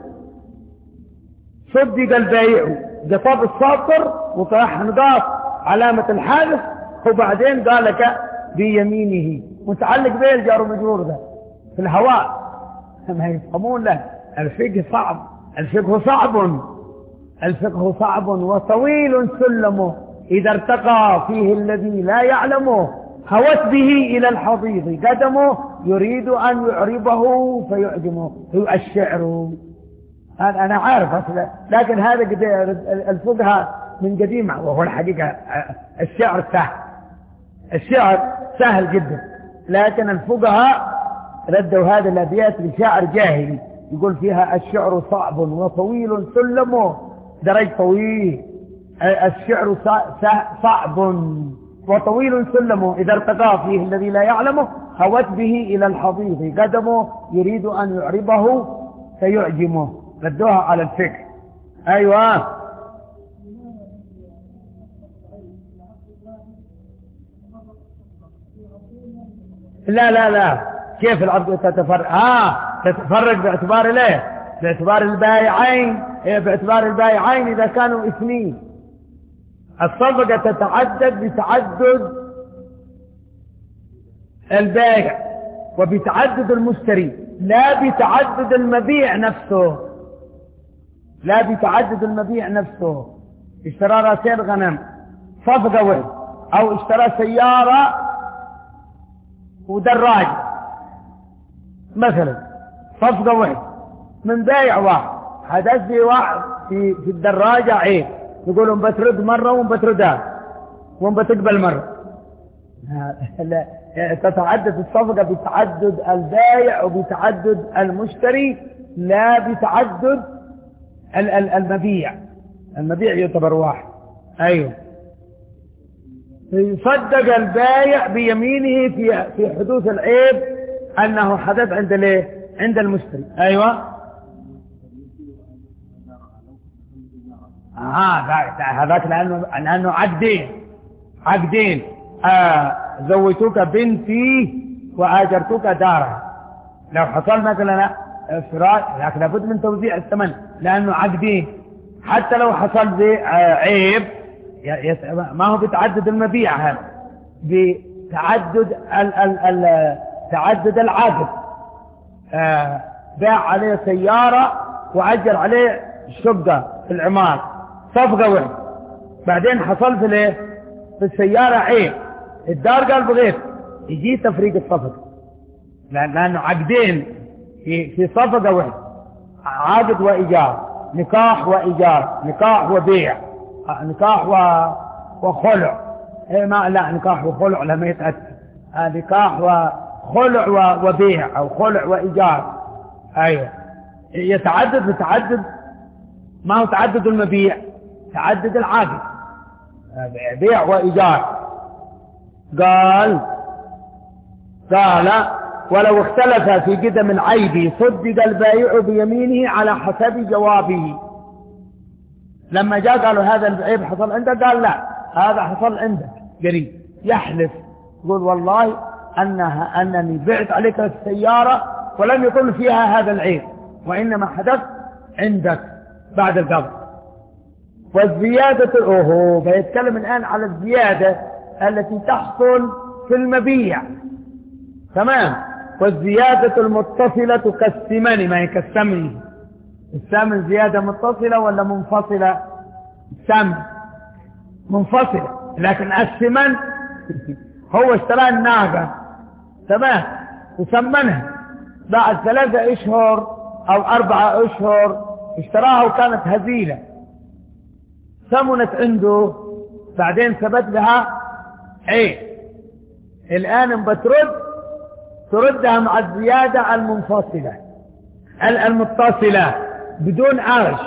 صدق البايع، جطاب الساطر وطرح نقاط علامة الحادث، وبعدين قال لك بيمينه، متعلق به الجار ومجرور ده في الهواء. ما يفهمون له. الفقه صعب، الفقه صعب، الفقه صعب وطويل سلمه، إذا ارتقى فيه الذي لا يعلمه هوت به إلى الحضيض قدمه، يريد أن يعربه فيعجمه. الشعر أنا عارف أصلا، لكن هذا الفقه من قديم، وهو الحقيقة الشعر سهل، الشعر سهل جدا، لكن الفقهاء ردوا هذه الأبيات لشاعر جاهلي يقول فيها الشعر صعب وطويل سلمه، درج طويل. الشعر صعب وطويل سلمه، إذا ارتقى فيه الذي لا يعلمه هوت به إلى الحضيض قدمه، يريد أن يعربه فيعجمه. ردوها على الفكر. أيوة. لا لا لا، كيف العبد تتفرق؟ آه تتفرق باعتبار ليه؟ باعتبار البايعين، باعتبار البايعين إذا كانوا اثنين. الصفقة تتعدد بتعدد البائع وبتعدد المشتري، لا بتعدد المبيع نفسه، لا بتعدد المبيع نفسه. اشترى راسين غنم صفقة واحدة، أو اشترى سيارة ودراج مثلا صفقة واحدة من بائع واحد، حدث لي واحد في في الدراجة عيب، يقولون بترد مرة وبتردها وبتقبل مرة. لا، تتعدد الصفقة بتعدد البائع وبتعدد المشتري، لا بتعدد المبيع. المبيع يعتبر واحد. أيوه. يصدق البائع بيمينه في في حدوث العيب أنه حدث عند الايه؟ عند المشتري. أيوه. آه هذاك لأنه لأنه عقدين، عقدين. آه زوجتك بنتي وآجرتك دارها. لو حصل مثلا افراج لكن لابد من توزيع الثمن لأنه عقدين. حتى لو حصل ذي عيب ما هو بتعدد المبيع، هذا بتعدد ال ال ال تعدد العقد. آه باع عليه سيارة وأجر عليه شقة في العمار، صفقة واحدة. بعدين حصل في الايه؟ في السيارة عيب، الدار قال بغير، يجي تفريق الصفقة لأنه عقدين في في صفقة واحدة، عقد وإيجار، نكاح وإيجار، نكاح وبيع، نكاح وخلع. إيه ما لا نكاح وخلع لما يتأتى، نكاح وخلع وبيع أو خلع وإيجار. أيوة. يتعدد بتعدد، ما هو تعدد المبيع، تعدد العقد، بيع وإيجار. قال قال ولو اختلف في قدم العيب صدق البائع بيمينه على حسب جوابه. لما جاء قالوا هذا العيب حصل عندك، قال لا هذا حصل عندك قريب، يحلف يقول والله أنها أنني بعت عليك السيارة ولم يكن فيها هذا العيب، وإنما حدث عندك بعد القبض. والزيادة أوهو فيتكلم الآن على الزيادة التي تحصل في المبيع. تمام. والزيادة المتصلة كالثمن، ما هي كالثمن. الثمن زيادة متصلة ولا منفصلة؟ الثمن منفصلة، لكن الثمن هو اشترى الناقة تمام وثمنها بعد ثلاثة اشهر او اربعة اشهر اشتراها وكانت هزيلة، ثمنت عنده، بعدين ثبت لها عيب. الان بترد تردها مع الزيادة المنفصلة المتصلة بدون عرش.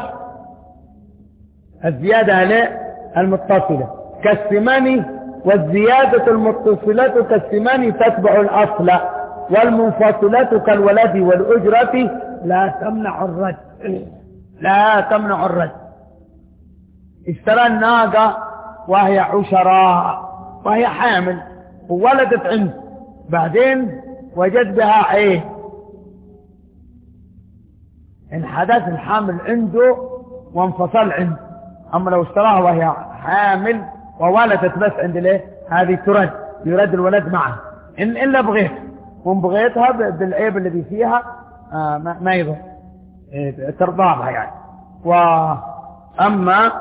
الزيادة عليه المتصلة كالثمن، والزيادة المتصلة كالثمن تتبع الأصل، والمنفصلة كالولد والأجرة لا تمنع الرد، لا تمنع الرد. اشترى الناقة وهي عشراء وهي حامل وولدت عنده، بعدين وجد بها عيب، ان حدث الحامل عنده وانفصل عنده. اما لو اشتراها وهي حامل وولدت بس عند الايه هذه ترد يرد الولد معه إن إلا بغيت، وإن بغيتها بالعيب الذي فيها آه ما, ما يضر ترضاها يعني. وأما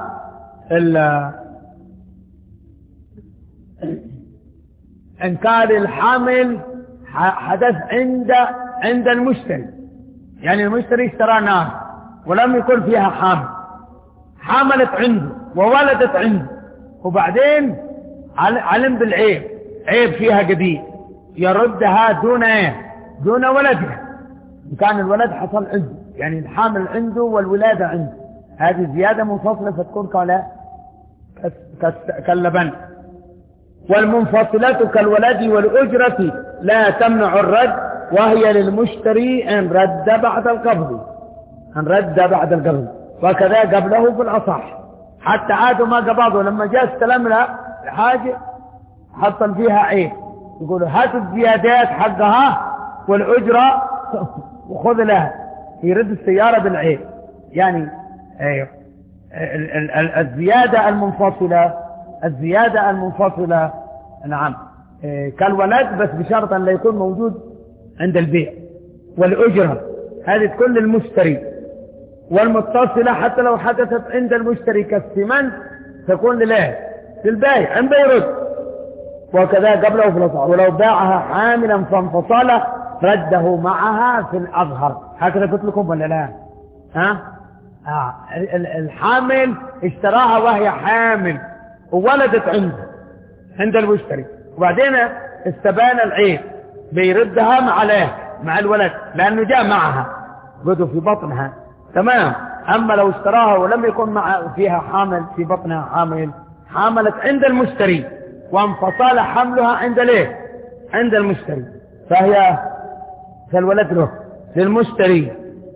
إن كان الحمل حدث عند عند المشتري، يعني المشتري اشترى نار ولم يكن فيها حامل، حملت عنده وولدت عنده، وبعدين علم بالعيب، عيب فيها جديد، يردها دون ايه؟ دون ولدها. إن كان الولد حصل عنده، يعني الحامل عنده والولادة عنده، هذه زيادة منفصلة فتكون كلا كاللبن. والمنفصلات كالولد والأجرة لا تمنع الرد، وهي للمشتري إن رد بعد القبض، إن رد بعد القبض، وكذا قبله في الأصح. حتى عادوا ما قبضوا، لما جاء استلم لها حاجة حط فيها عيب، يقولوا هات الزيادات حقها والأجرة وخذ لها، يرد السيارة بالعيب. يعني ايوه الزيادة المنفصلة، الزيادة المنفصلة نعم كالولد، بس بشرط أن لا يكون موجود عند البيع. والأجرة هذه تكون للمشتري، والمتصلة حتى لو حدثت عند المشتري كالثمن تكون لله للبائع عند يرد، وكذا قبله في الأصح. ولو باعها حاملا فانفصل رده معها في الأظهر. هكذا قلت لكم ولا لا؟ ها؟ آه. الحامل اشتراها وهي حامل وولدت عنده عند المشتري، وبعدين استبان العيب بيردها مع له مع الولد لأنه جاء معها بدو في بطنها تمام. أما لو اشتراها ولم يكن مع فيها حامل في بطنها حامل، حاملت عند المشتري وانفصل حملها عند ليه؟ عند المشتري، فهي فالولد له للمشتري.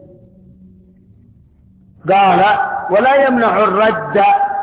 قال ولا يمنع الرد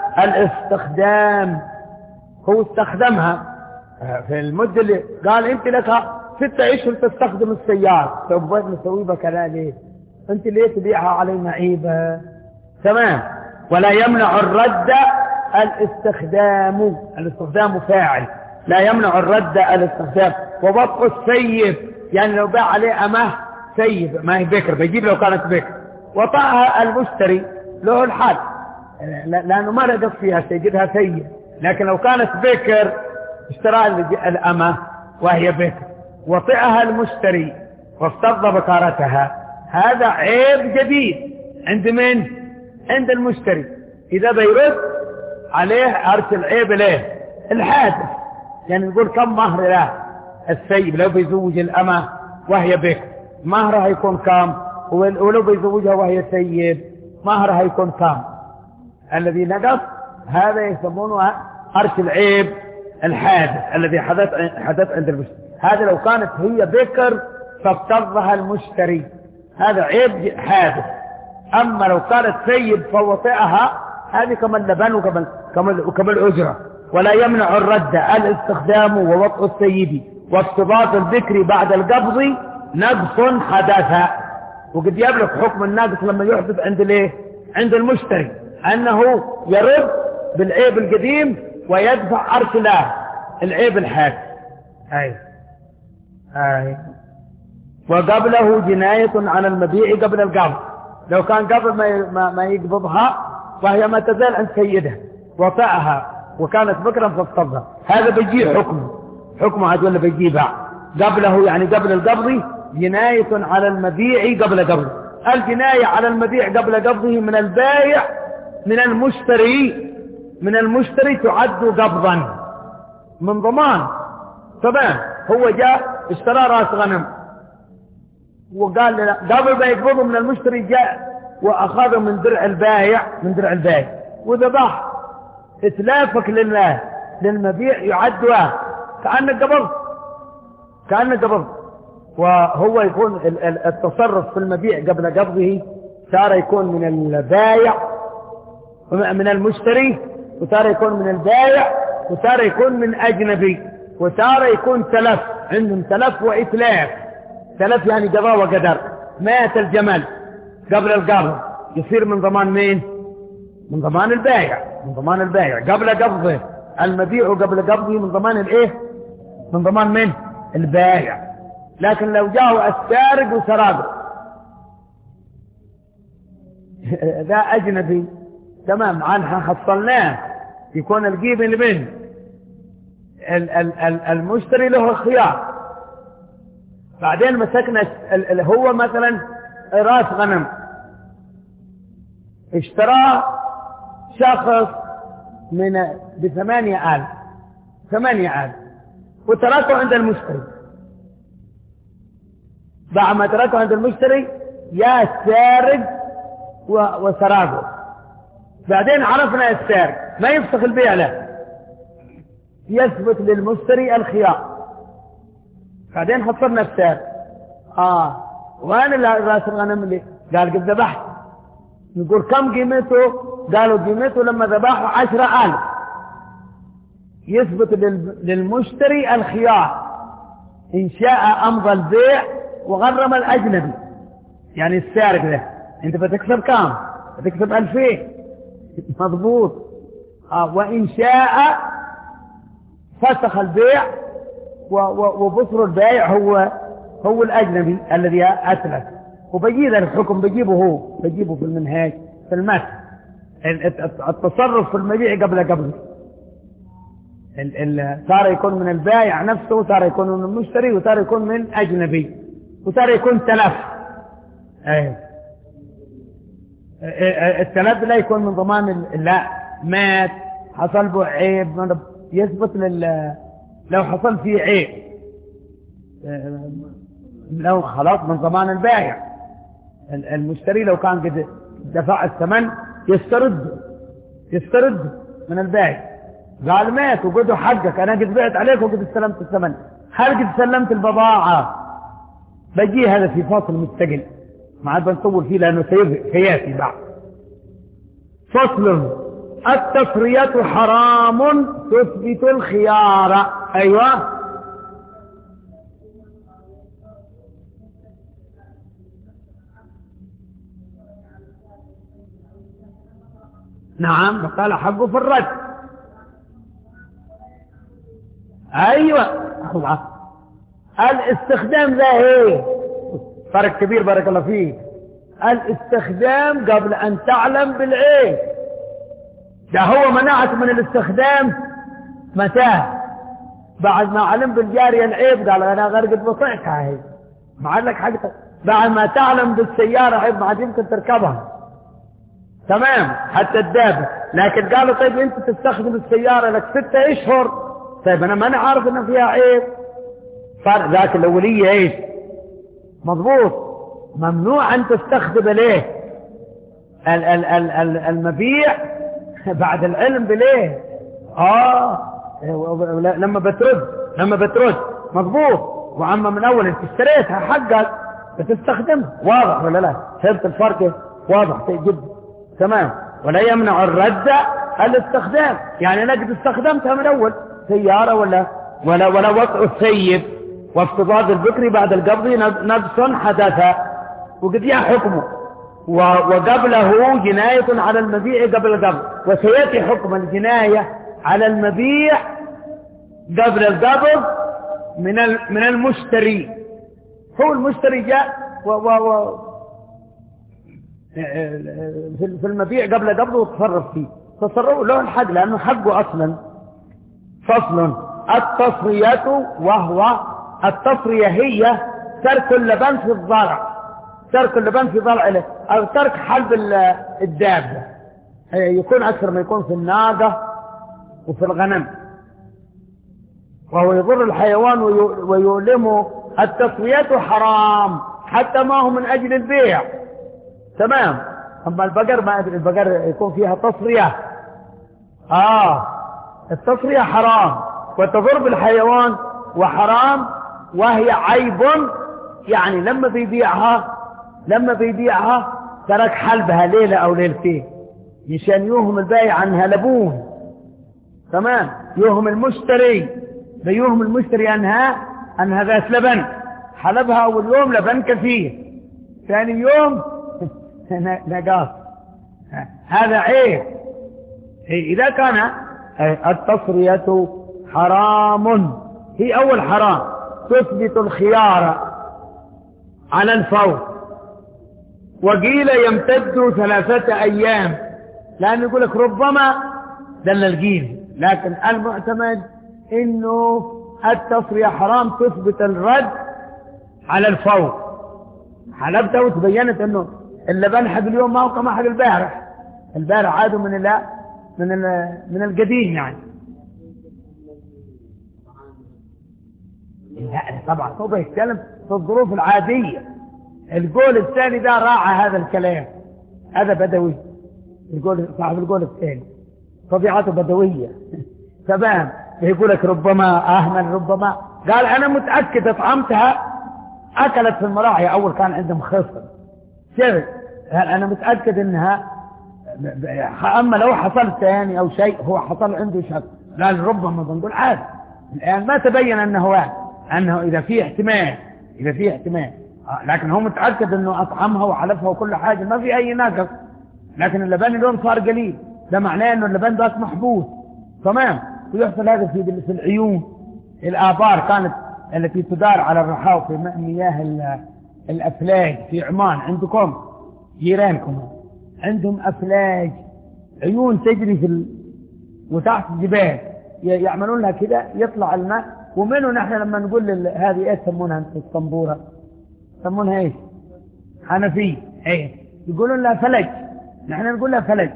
الاستخدام، هو استخدمها في المدة اللي قال انت لك ستة اشهر تستخدم السيارة، تبغى نسوي بك لا ليه؟ انت ليه تبيعها علينا عيبة؟ تمام. ولا يمنع الرد الاستخدام، الاستخدام فاعل، لا يمنع الرد الاستخدام. وبطء السيب، يعني لو باع عليه امه سيب ما هي بكر بيجيب لو كانت بكر، وطاعها المشتري له الحال لانه ما رقص فيها سيجدها سيب، لكن لو كانت بكر اشترى الامه وهي بكر وطئها المشتري وافتض بكارتها، هذا عيب جديد عند من؟ عند المشتري. إذا بيرد عليه أرسل عيب له الحادث، يعني نقول كم مهر له السيب لو بيزوج الأمة وهي بكر مهرها يكون كم، ولو بيزوجها وهي سيب مهرها يكون كم. الذي نقص هذا يسمونه أرسل عيب الحادث الذي حدث حدث عند المشتري. هذا لو كانت هي بكر فافتضها المشتري، هذا عيب حادث. أما لو كانت سيد فوطئها هذه كما اللبن وكما وكما الأجرة. ولا يمنع الرد الاستخدام ووطء السيد وافتضاض الذكر بعد القبض نقص حدث. وقد يبلغ حكم الناقص لما يحدث عند الايه؟ عند المشتري، أنه يرد بالعيب القديم ويدفع أرسله العيب الحادث. أي أي وقبله جناية على المبيع قبل القبض، لو كان قبل ما ما, ما يقبضها وهي ما تزال عند سيدها وطأها وكانت بكرا فافتضها، هذا بيجي حكمه حكمه هذا ولا بيجيبها قبله، يعني قبل القبض جناية على المبيع قبل قبضه. الجناية على المبيع قبل قبضه من البائع من المشتري من المشتري تعد قبضا من ضمان. تمام. هو جاء اشترى راس غنم وقال لنا قبل ما يقبضه من المشتري جاء واخذه من درع البائع من درع البائع وذبح، اتلافك لله للمبيع يعد كأنك قبض كأنك قبض. وهو يكون التصرف في المبيع قبل قبضه تارة يكون من البائع من المشتري، وتارة يكون من البائع، وتارة يكون من أجنبي، وتارة يكون تلف، عندهم تلف وإتلاف. تلف يعني قضاء وقدر، مات الجمل قبل القبض يصير من ضمان مين؟ من ضمان البائع من ضمان البائع قبل قبضه. المبيع قبل قبضه من ضمان الايه؟ من ضمان من البائع. لكن لو جاءوا السارق وسرقوا ذا أجنبي تمام عنها حصلناه، يكون الجيب اللي منه المشتري له الخيار. بعدين مسكنا هو مثلا راس غنم اشتراه شخص من بثمانية آلاف ثمانية آلاف وتركه عند المشتري. بعد ما تركه عند المشتري يا السارق وسرقه، بعدين عرفنا السارق ما يفسخ البيع له، يثبت للمشتري الخيار. بعدين حصلنا السارق اه وين راس الغنم اللي قال قد ذبحت، نقول كم قيمته؟ قالوا قيمته لما ذبحه عشرة آلاف. يثبت للمشتري الخيار، إن شاء أمضى البيع وغرم الأجنبي. يعني السارق ده أنت بتكسب كام؟ بتكسب ألفين مضبوط. آه وإن شاء فسخ البيع وبصر البائع هو هو الأجنبي الذي أتلف، وبجيب الحكم بجيبه هو بجيبه في المنهاج في المتن التصرف في المبيع قبل قبل صار يكون من البائع نفسه، وصار يكون من المشتري، وصار يكون من أجنبي، وصار يكون تلف. أيه. التلف لا يكون من ضمان، لا مات حصل به عيب يثبت لل لو حصل فيه عيب لو خلاص من ضمان البائع. المشتري لو كان قد دفع الثمن يسترد يسترد من البائع. قال مات وقدوا حقك، انا قد بعت عليك وقد استلمت الثمن، هل قد سلمت البضاعة؟ بجي هذا في فصل مستقل ما عاد بنطول فيه لانه سياتي بعد. فصل التصرية حرام تثبت الخيار. ايوه نعم فقال حقه في الرد. ايوه الله الاستخدام ذا ايه فرق كبير بارك الله فيك. الاستخدام قبل ان تعلم بالعيب، ده هو منعت من الاستخدام متى؟ بعد ما علم بالجارية العيب قال انا غرقت بطيعتها هي ما عاد لك حاجة. بعد ما تعلم بالسيارة عيب ما عاد يمكن تركبها تمام حتى الدابة، لكن قالوا طيب انت تستخدم السيارة لك ستة اشهر، طيب انا ما انا عارف ان فيها عيب. صار ذاك الاولية ايش مضبوط، ممنوع ان تستخدم ليه ال ال ال ال المبيع بعد العلم بليه. اه لما بترد لما بترد مضبوط. وعما من اول انت اشتريتها حقك بتستخدمها، واضح ولا لا؟ فهمت الفرق؟ واضح جدا تمام. ولا يمنع الرد الاستخدام، يعني انا قد استخدمتها من اول سيارة ولا ولا ولا وقع السيب وافتضاد البكر بعد القبض نقص حدث وقد جاء حكمه، وقبله جناية على المبيع قبل القبض، وسيأتي حكم الجناية على المبيع قبل القبض من من المشتري. هو المشتري جاء و و و في المبيع قبل قبضه وتصرف فيه، تصرفه له الحق لأنه حقه أصلا. فصل التصرية، وهو التصرية هي ترك اللبن في الضرع، ترك اللبن في ضرع أو ترك حلب الدابة، يكون أكثر ما يكون في الناقة وفي الغنم، وهو يضر الحيوان ويؤلمه. التصرية حرام حتى ما هو من أجل البيع تمام. أما البقر ما أدري، البقر يكون فيها تصرية آه التصرية حرام وتضر بالحيوان وحرام، وهي عيب. يعني لما بيبيعها لما بيبيعها ترك حلبها ليلة أو ليلتين مشان يوهم البائع عنها لبون تمام، يوهم المشتري بيوهم المشتري أنها أنها ذات لبن، حلبها أول يوم لبن كثير، ثاني يوم نقاص، هذا عيب. إذا كان التصرية حرام هي أول حرام تثبت الخيار على الفور، وقيل يمتد ثلاثة أيام، لأنه يقول لك ربما دل الجيل، لكن المعتمد إنه التصرية حرام تثبت الرد على الفور. حلبته وتبينت إنه اللبن حق اليوم ما هو كما حق البارح، البارح عادوا من ال من ال من القديم يعني. لا طبعا هو بيتكلم في الظروف العادية. القول الثاني ده راعى هذا الكلام، هذا بدوي، القول صاحب القول الثاني طبيعته بدوية تمام. يقول لك ربما أهمل، ربما قال أنا متأكد أطعمتها أكلت في المراعي، أول كان عندهم خصر شرب، قال أنا متأكد إنها، أما لو حصل ثاني أو شيء هو حصل عنده شك، لا ربما بنقول عادي. الآن ما تبين أنه واحد، أنه إذا في احتمال، إذا في احتمال، لكن هو متأكد أنه أطعمها وحلفها وكل حاجة ما في أي ناقص، لكن اللبن اليوم صار قليل، ده معناه أنه اللبن ده محبوس تمام. ويحصل هذا في في العيون، الآبار كانت التي تدار على الرحاو في مياه الأفلاج في عمان، عندكم جيرانكم عندهم أفلاج عيون تجري في ال... وتحت الجبال يعملون لها كده يطلع الماء، ومنه نحن لما نقول هذه ايش يسمونها انت الصنبوره، يسمونها ايش؟ حنفيه، ايه يقولون لها فلج، نحن نقول لها فلج.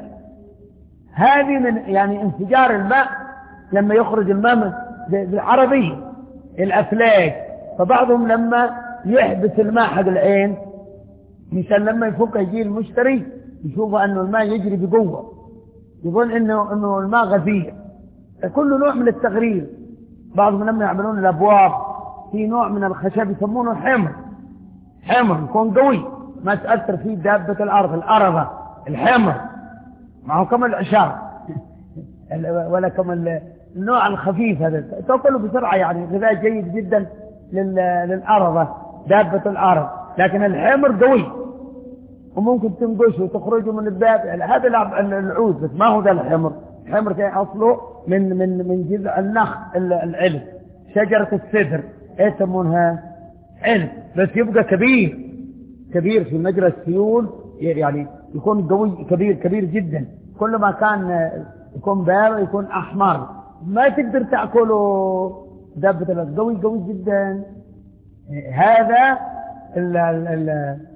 هذه من يعني انفجار الماء لما يخرج الماء بالعربيه الافلاج. فبعضهم لما يحبس الماء حق العين مثلا لما يفك يجي المشتري يشوف انه الماء يجري بقوه، يقول انه انه الماء غزير، كل نوع من التغرير. بعضهم لما يعملون الابواب في نوع من الخشب يسمونه حمر، حمر يكون قوي ما تأثر فيه دابة الارض، الارضة الحمر معه كما العشار ولا كما النوع الخفيف هذا تأكله بسرعة، يعني غذاء جيد جدا للارضة دابة الارض، لكن الحمر قوي وممكن تنقشه وتخرجه من الباب. هذا العود بس ما هو ذا الحمر، الحمر كان اصله من من من جذع النخل العلم، شجرة السدر ايه يسمونها علم، بس يبقى كبير كبير في مجرى السيول، يعني يكون قوي كبير كبير جدا. كل ما كان يكون بار يكون احمر ما تقدر تأكله دابة الارض، قوي قوي جدا. هذا ال ال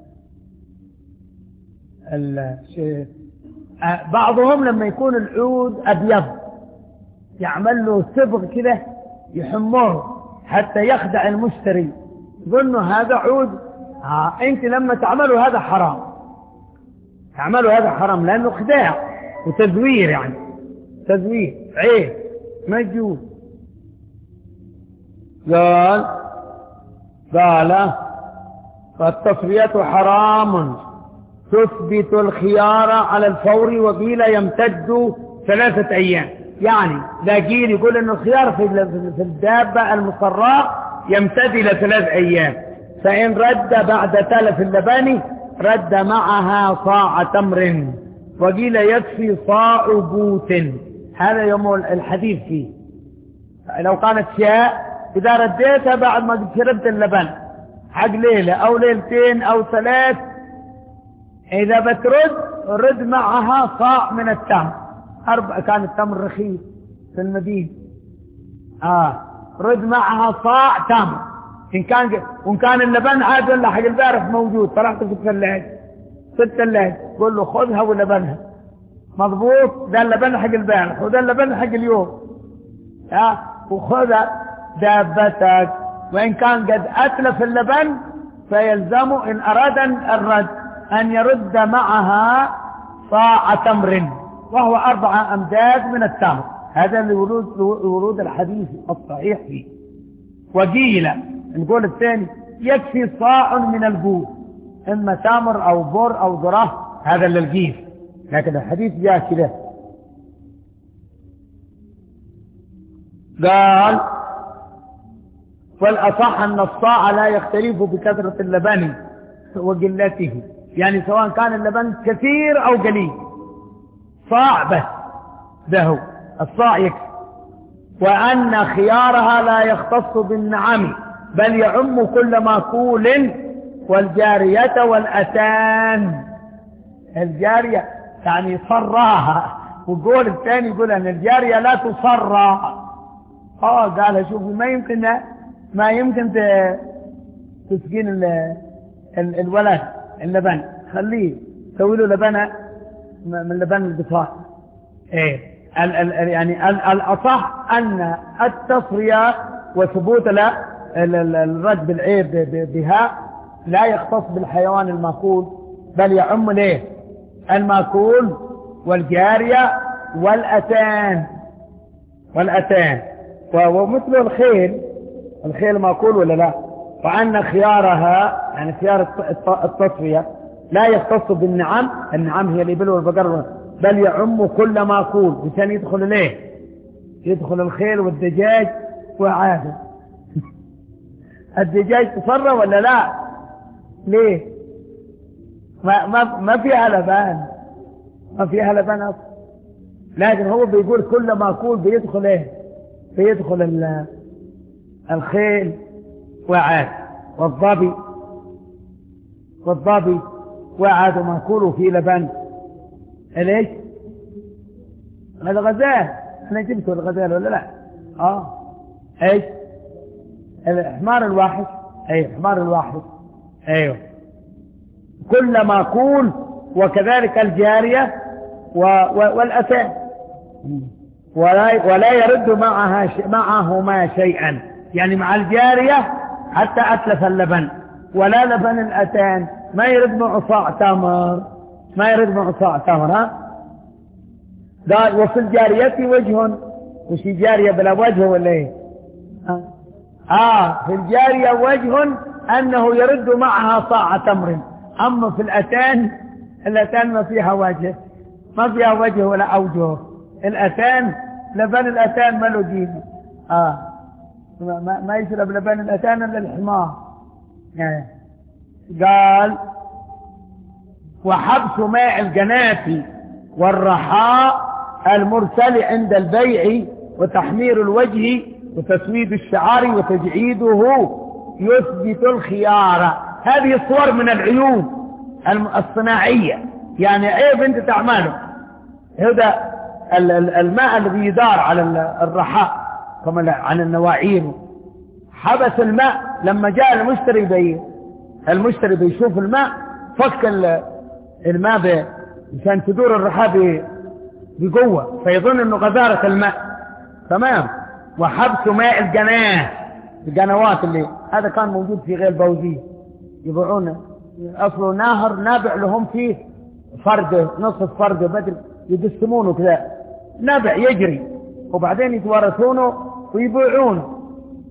ال بعضهم لما يكون العود أبيض يعمل له صبغ كده يحمره حتى يخدع المشتري، يقولوا هذا عود. آه انت لما تعملوا هذا حرام، تعملوا هذا حرام لأنه خداع وتزوير، يعني تزوير عيب ما يجوز. قال قال فالتصفية حرام تثبت الخيار على الفور، وقيل يمتد ثلاثة أيام. يعني لا قيل يقول أن الخيار في الدابة المصراء يمتد إلى ثلاث أيام، فإن رد بعد تلف اللبن رد معها صاع تمر، وقيل يكفي صاع بوت. هذا يوم الحديث فيه، لو كانت شاء إذا رديتها بعد ما شربت اللبن حق ليلة أو ليلتين أو ثلاث، إذا بترد رد معها صاع من التمر. أربع كان التمر رخيص في المدينة، آه رد معها صاع تمر. إن كان وإن كان اللبن عاد ولا حق البارح موجود طلعته في الثلاجة في الثلاجة قول له خذها ولبنها مضبوط، ده اللبن حق البارح وده اللبن حق اليوم، آه وخذ دابتك. وإن كان قد أتلف اللبن فيلزمه إن أراد الرد أن يرد معها صاع تمر وهو أربعة أمداد من التمر. هذا لورود ورود الحديث الصحيح فيه. وقيل نقول الثاني يكفي صاع من البور، إما تمر أو بر أو ذرة، هذا للجيف، لكن الحديث جاء كده. قال فالأصح أن الصاع لا يختلف بكثرة اللبن وقلته، يعني سواء كان اللبن كثير أو قليل صاع بس، ده هو الصاع يكفي. وأن خيارها لا يختص بالنعم بل يعم كل مأكول والجارية والأتان. الجارية يعني صراها، والقول الثاني يقول أن الجارية لا تصرى. اه قال شوفي ما يمكن ما يمكن تسقين الولد اللبن، خليه سوي له لبنه من لبن البطاء. ايه ال ال يعني ال الاصح ان التصفيه وثبوت الرد بالعيب بها لا يختص بالحيوان المأكول بل يعم ليه المأكول والجاريه والاتان والاتان ومثل الخيل. الخيل مأكول ولا لا؟ وأن خيارها يعني خيار التصفية لا يختص بالنعم، النعم هي الإبل والبقر، بل يعم كل مأكول. مشان يدخل ليه؟ يدخل الخيل والدجاج وعاده. الدجاج تصرى ولا لا؟ ليه؟ ما ما ما فيها لبان، ما فيها لبان أصلا. لكن هو بيقول كل مأكول بيدخل ايه؟ بيدخل الخيل وعاد والظبي والظبي وعاد مأكوله في لبن. ليش؟ الغزال انا جبته الغزال ولا لا؟ اه ايش؟ الحمار الواحد. اي حمار الواحد. ايوه كل مأكول وكذلك الجارية والأتان ولا ولا يرد معها ش... معهما شيئا، يعني مع الجارية حتى أتلف اللبن ولا لبن الأتان ما يرد مع صاع تمر، ما يرد مع صاع تمر. ها قال وفي الجارية وجه، وش جارية بلا وجه ولا ايه؟ اه, آه في الجارية وجه أنه يرد معها صاع تمر، أما في الأتان الأتان ما فيها وجه، ما فيها وجه ولا أوجه. الأتان لبن الأتان ما له جيب. آه ما, ما يشرب لبن الأتان إلا الحمار. يعني قال وحبس ماء الجناف والرحاء المرسل عند البيع وتحمير الوجه وتسويد الشعر وتجعيده يثبت الخيار. هذه الصور من العيوب الصناعية، يعني عيب انت تعمله. هذا الماء الذي يدار على الرحاء كما عن النواعير، حبس الماء لما جاء المشتري بي المشتري بيشوف الماء فك الماء عشان تدور الرحاء بقوة فيظن انه غزارة الماء. تمام. وحبس ماء الجناه، الجنوات اللي هذا كان موجود في غير بوزي يبيعونه، اصله نهر نابع لهم فيه فرد نصف فرد بدل يقسمونه كذا نابع يجري وبعدين يتوارثونه ويبيعونه.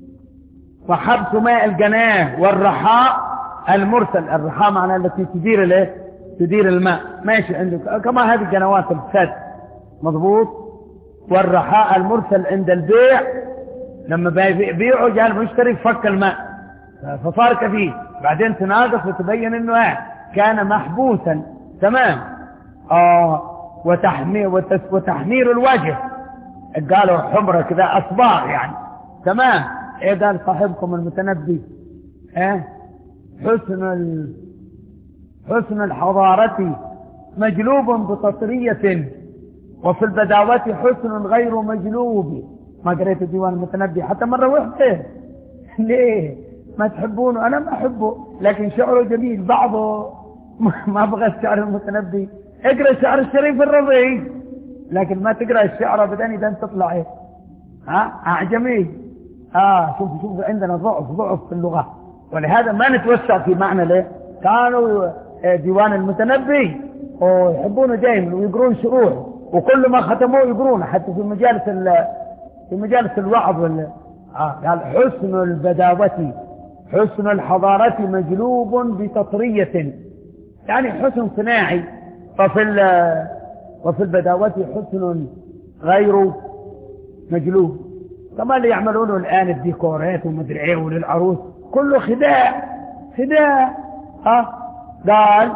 وحبس ماء الجناه والرحاء المرسل، الرحاء معناه التي تدير الايه؟ تدير الماء ماشي عندك كما هذه الجنوات السد مضبوط. والرحاء المرسل عند البيع لما بيبيعوا جاء المشتري فك الماء فصار كثير، بعدين تناقص وتبين انه ايه كان محبوسا. تمام. اه وتحمير وتحمير الوجه، قالوا حمرة كذا اصباغ يعني. تمام. ايه قال صاحبكم المتنبي؟ ايه حسن ال... حسن الحضارة مجلوب بتطرية وفي البداوة حسن غير مجلوب. ما قريت ديوان المتنبي حتى مرة واحدة. ليه ما تحبونه؟ انا ما احبه لكن شعره جميل بعضه. ما ابغى الشعر المتنبي، اقرا شعر الشريف الرضيع لكن ما تقرا الشعر ابدا اذا تطلع ايه ها اعجمي. اه شوف شوف عندنا ضعف ضعف في اللغة، ولهذا ما نتوسع في معنى ليه. كانوا ديوان المتنبي ويحبونه دائما ويقرون شروح وكل ما ختموه يقرونه حتى في مجالس في مجالس الوعظ ولا آه قال حسن البداوة حسن الحضارة مجلوب بتطرية، يعني حسن صناعي. وفي وفي البداوة حسن غير مجلوب، كما اللي يعملونه الآن الديكورات ومدري ايه وللعروس كله خداع خداع. ها قال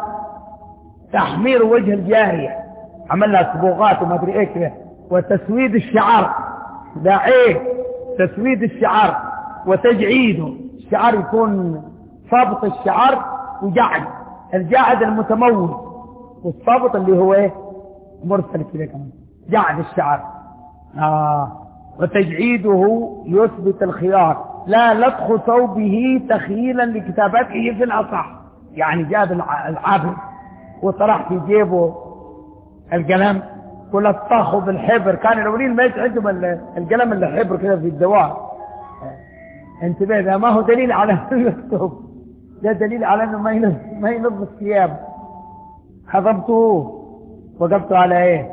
تحمير وجه الجارية عمل لها صبغات ومدري ايه كده وتسويد الشعر ده عيب تسويد الشعر وتجعيده. الشعر يكون صابط الشعر وجعد، الجعد المتمول، والصابط اللي هو ايه مرسل كده كمان جعد الشعر. آه. وتجعيده يثبت الخيار لا لطخ ثوبه تخييلا لكتابته في الأصح. يعني جاب العابد وطرح في جيبه القلم ولطخه بالحبر. كان الاولين ما يسعدهم القلم اللي حبر كده في الدواء. انتبه، ده ما هو دليل على انه يكتب، ده دليل على انه ما ينظف ما ينظف الثياب. حضرته وقفت على ايه؟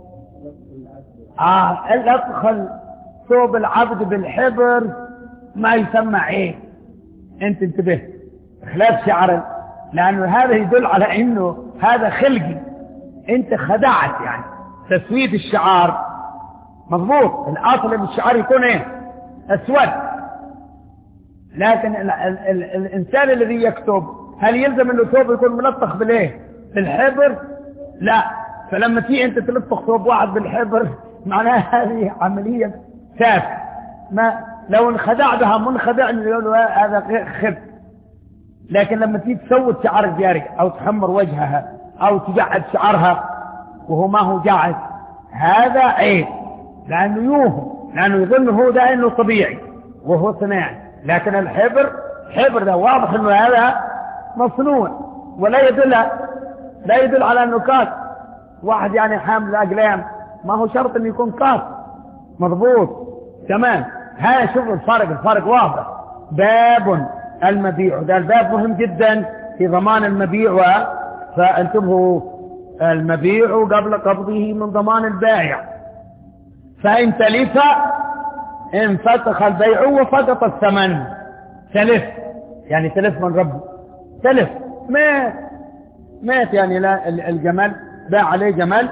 اه الادخل ثوب العبد بالحبر ما يسمى عيب. انت انتبه، خلاف شعر، لانه هذا يدل على انه هذا خلقي، انت خدعت. يعني تسويد الشعار مضبوط، الاصل ان الشعار يكون ايه اسود، لكن ال ال ال الانسان الذي يكتب هل يلزم انه ثوب يكون ملطخ بالايه بالحبر؟ لا. فلما تيجي انت تلطخ ثوب واحد بالحبر معناها هذه عمليه سافه. ما لو انخدع بها منخدع يقولوا هذا خب. لكن لما تيجي تسود شعر الجارية او تحمر وجهها او تجعد شعرها وهو ما هو جاعد، هذا عيب، لانه يوهم، لانه يظن هو ده انه طبيعي وهو صناعي. لكن الحبر حبر ده واضح انه هذا مصنوع، ولا يدل لا يدل على انه كاس. واحد يعني حامل اقلام ما هو شرط انه يكون كاس مضبوط تمام. ها شوف الفرق، الفرق واضح. باب المبيع، ده الباب مهم جدا في ضمان المبيع، فانتبهوا، المبيع قبل قبضه من ضمان البائع. فإن تلف انفتخ البيع وفقط الثمن. تلف يعني تلف من ربه، تلف مات مات يعني لا الجمل باع عليه جمل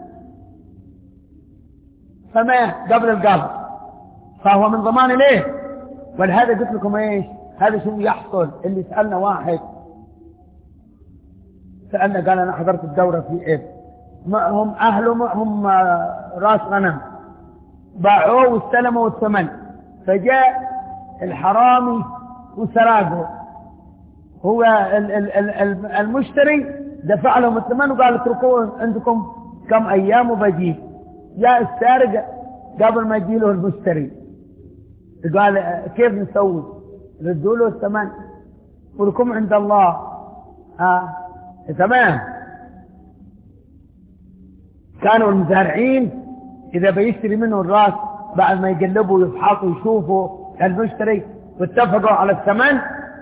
فمات قبل القبض، فهو من ضمان ليه. ولهذا قلت لكم ايش هذا شو يحصل. اللي سألنا واحد سألنا قال انا حضرت الدورة في ايه، معهم اهله معهم راس غنم باعوه واستلموا الثمن، فجاء الحرامي وسرقه. هو ال ال ال المشتري دفع لهم الثمن وقال اتركوه عندكم كم ايام وبجيب. جاء السارق قبل ما يجي له المشتري قال كيف نسوي؟ ردوا له الثمن ولكم عند الله. آه. تمام. كانوا المزارعين إذا بيشتري منه الراس بعد ما يقلبوا ويفحصوا ويشوفوا المشتري واتفقوا على الثمن،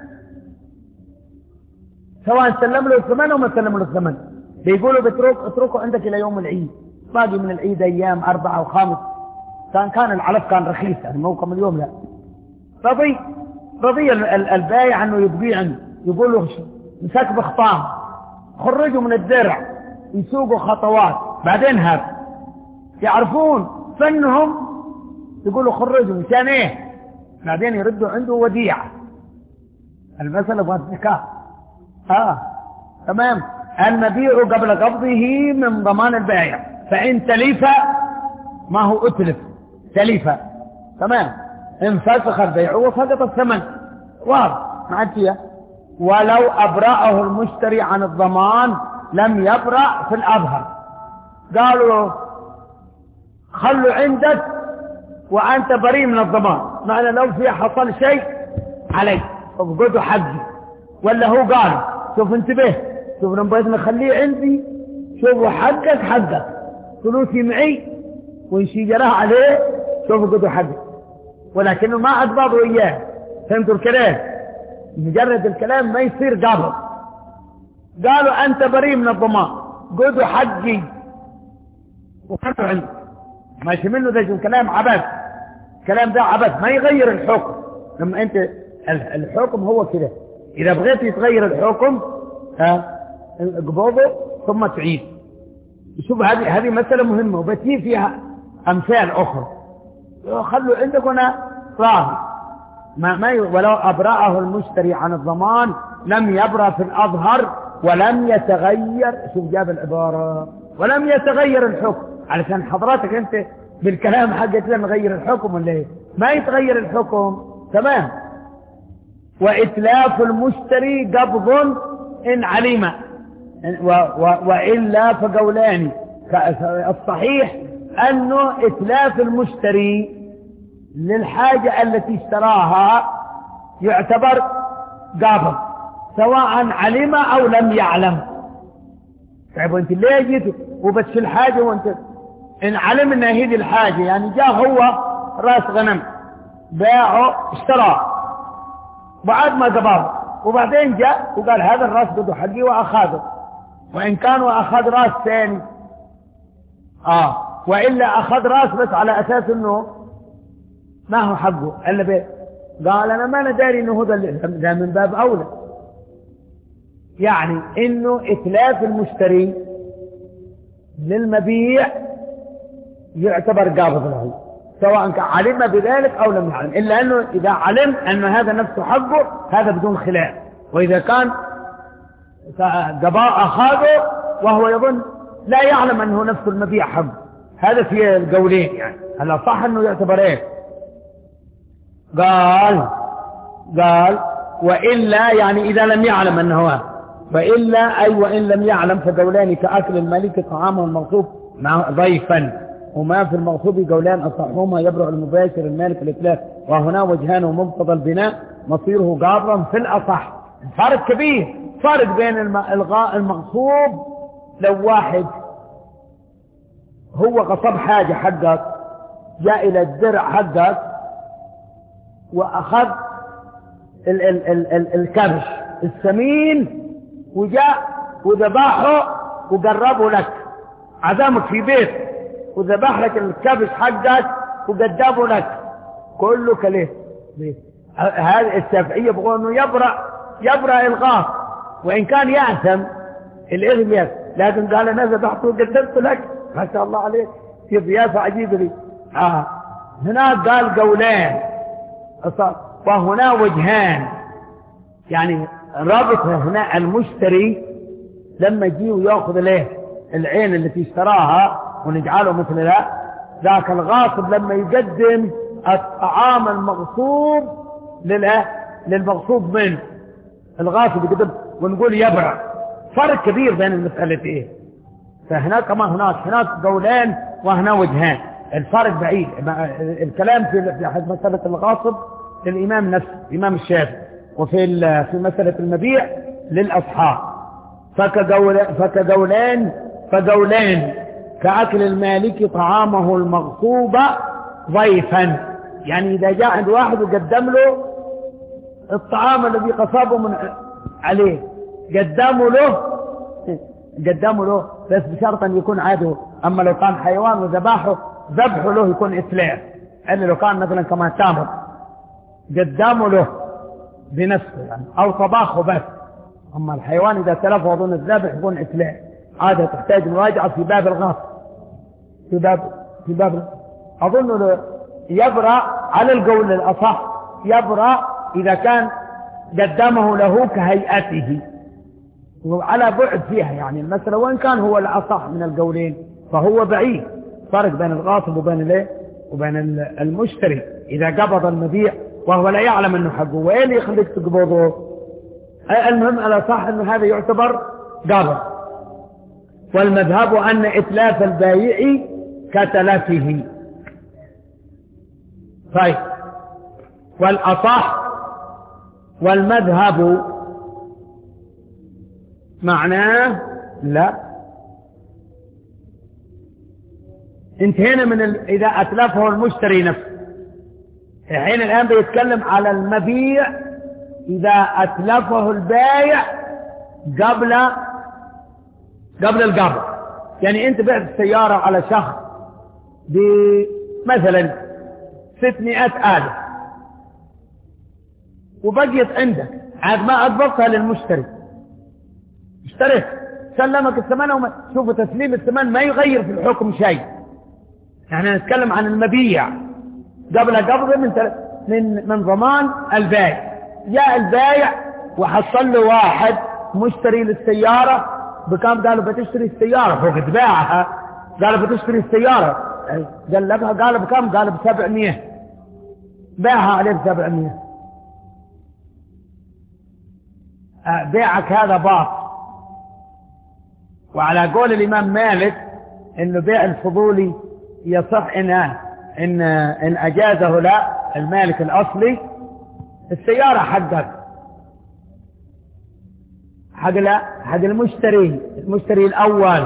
سواء سلم له الثمن أو ما سلم له الثمن، بيقولوا بترك اتركوا عندك إلى يوم العيد، باقي من العيد أيام أربعة أو خامس. كان كان العلف كان رخيص يعني موقم اليوم لا. رضي رضي البايع أنه يبيع عنه، يقول له مسك بخطام خرجوا من الدرع يسوقوا خطوات، بعدين هذا يعرفون فنهم يقولوا خرجوا مشان ايه، بعدين يردوا عنده وديعة. المسألة بغض ذكاء. اه تمام. المبيع قبل قبضه من ضمان البائع. فإن تلف ما هو اتلف تلف تمام انفسخ البيع وفقط الثمن واضح ما فيها. ولو أبرأه المشتري عن الضمان لم يبرأ في الأظهر. قالوا خلوا عندك وأنت بريء من الضمان، معنى لو في حصل شيء عليك فقدوا حقي. ولا هو قال شوف انتبه، شوف لما بغيت نخليه عندي، شوفوا حقك حقك، فلوسي معي وإنشي جراه عليه، شوفوا قدوا حقك. ولكنه ما أضبطوا إياه. فهمتوا الكلام؟ مجرد الكلام ما يصير قابل. قالوا أنت بريء من الضمان، قدوا حقي وخلوا عندك. ماشي منه ذا الكلام عبث، الكلام ده عبث ما يغير الحكم. لما أنت الحكم هو كده، إذا بغيت يتغير الحكم ها اقبضه ثم تعيد. شوف هذه هذه مسألة مهمة وبتجي فيها أمثال أخرى. خلوا عندك وانا راضي ما ما ولو أبرأه المشتري عن الضمان لم يبرأ في الأظهر ولم يتغير. شوف جاب العبارة ولم يتغير الحكم، علشان حضراتك أنت بالكلام حق كده نغير الحكم ولا ايه؟ ما يتغير الحكم. تمام. وإتلاف المشتري قبض إن علم و و وإلا فقولان. الصحيح أنه إتلاف المشتري للحاجة التي اشتراها يعتبر قابض سواء علم أو لم يعلم. طيب وانت ليه جيت وبس الحاجة وانت إن علم إن هذه الحاجة، يعني جاء هو راس غنم باعه اشتراه بعد ما قبض، وبعدين جاء وقال هذا الراس بده حقي وأخذه، وإن كان وأخذ راس ثاني آه وإلا أخذ راس بس على أساس إنه ما هو حقه إلا بيه، قال أنا ما أنا داري إنه هذا ده من باب أولى. يعني إنه إتلاف المشتري للمبيع يعتبر قابض له سواء كان علم بذلك أو لم يعلم، إلا أنه إذا علم أن هذا نفسه حقه هذا بدون خلاف، وإذا كان قضاء أخذه وهو يظن لا يعلم أنه نفسه المبيع حقه، هذا في القولين. يعني هل صح أنه يعتبر إيه؟ قال قال وإلا يعني إذا لم يعلم أنه، وإلا أي وإن لم يعلم فقولان كأكل الملك طعامه المغصوب مع ضيفا، وما في المغصوب قولان أصحهما يبرع المباشر المالك الإتلاف، وهنا وجهان ومقتضى البناء مصيره قابضا في الأصح. فرق كبير، فرق بين الغاء المغصوب لو واحد هو غصب حاجة حقك جاء إلى الدرع حقك وأخذ ال ال ال ال الكبش السمين وجاء وذبحه وقربه لك، عزمك في بيت وذبح لك الكبش حقك وقدمه لك كله كليه. هذا الشافعية يبغوا انه يبرأ يبرأ الغاص وان كان يأثم الإثم يأثم، لكن قال انا ذبحته وقدمت لك ما شاء الله عليك في ضيافة عجيبة لي. آه. هناك قال قولان وهنا وجهان، يعني رابط هنا المشتري لما يجي ويأخذ له العين التي اشتراها ونجعله مثل لا ذاك الغاصب لما يقدم الطعام المغصوب لله للمغصوب منه، الغاصب يقدم ونقول يبرع. فرق كبير بين المسألتين. فهناك كما هناك هناك قولان وهنا وجهان، الفرق بعيد. الكلام في في مسألة الغاصب للإمام نفسه الإمام الشافعي، وفي في مسألة المبيع للأصحاب. فكقول فكقولان فقولان كأكل المالك طعامه المغصوب ضيفا، يعني إذا جاء عند واحد وقدم له الطعام الذي قصبه من عليه قدمه له قدمه له بس بشرط أن يكون عاده. أما لو كان حيوان وذبحه ذبحه له يكون إتلاف، أن لو كان مثلا كما تامر قدمه له بنفسه يعني أو طباخه بس. أما الحيوان إذا تلف وظن الذبح يكون إتلاف. هذا تحتاج مراجعة في باب الغاصب في باب في باب أظن يبرأ على القول الأصح، يبرأ إذا كان قدمه له كهيئته وعلى بعد فيها يعني المسألة، وإن كان هو الأصح من القولين فهو بعيد. فرق بين الغاصب وبين الايه وبين المشتري إذا قبض المبيع وهو لا يعلم أنه حقه، وإيه اللي يخليك تقبضه؟ المهم الأصح أنه هذا يعتبر قابض. والمذهب أن إتلاف البائع كتلفه. طيب والأصح والمذهب معناه لا، انتهينا من ال... إذا أتلفه المشتري نفسه. الحين الآن بيتكلم على المبيع إذا أتلفه البائع قبل قبل القبض. يعني أنت بعت السيارة على شخص بمثلا ستمائة آلاف وبقيت عندك عاد ما أضبطها للمشتري، اشتريت سلمك الثمن وما شوفوا تسليم الثمن ما يغير في الحكم شيء. يعني نتكلم عن المبيع قبل قبضه من من من ضمان البائع. جاء البائع وحصل له واحد مشتري للسيارة بكام؟ قالوا بتشتري السيارة فوق تباعها، قالوا بتشتري السيارة قلبها قال بكم؟ قال بسبعمية، باعها عليه بسبعمية. بيعك هذا باطل. وعلى قول الإمام مالك إنه بيع الفضولي يصح إن إن إن أجازه لا المالك الأصلي. السيارة حقك حق لا حق المشتري، المشتري الأول،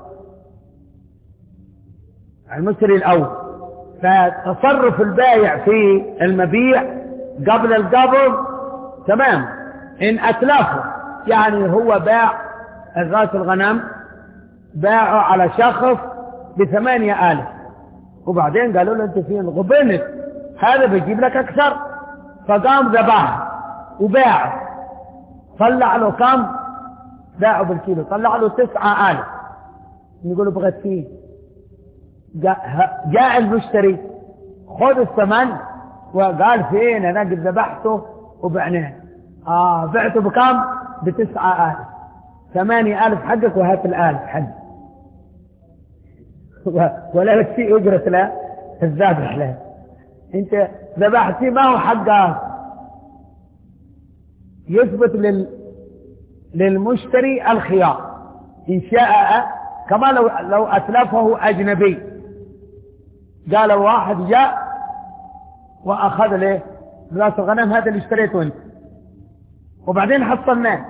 المشتري الأول. فتصرف البائع في المبيع قبل القبض تمام. إن أتلفه يعني هو باع الراس الغنم باعه على شخص بثمانية آلاف، وبعدين قالوا له أنت فين غبنت، هذا بيجيب لك أكثر، فقام ذبحه وباعه، طلع له كم؟ باعه بالكيلو طلع له تسعة آلاف. نقول بغت فيه، جاء, جاء المشتري خذ الثمن وقال فين أنا قد ذبحته وبعناه. آه بعته بكم؟ بتسعة آلاف. ثمانية آلاف حقك وهات الآلف حق ولا لك شيء أجرة لا الذابح له. أنت ذبحتي ما هو حقك. يثبت لل... للمشتري الخيار إن شاء، كما لو لو أتلفه أجنبي. قال واحد جاء وأخذ له راس الغنم هذا اللي اشتريته أنت، وبعدين حصلناه،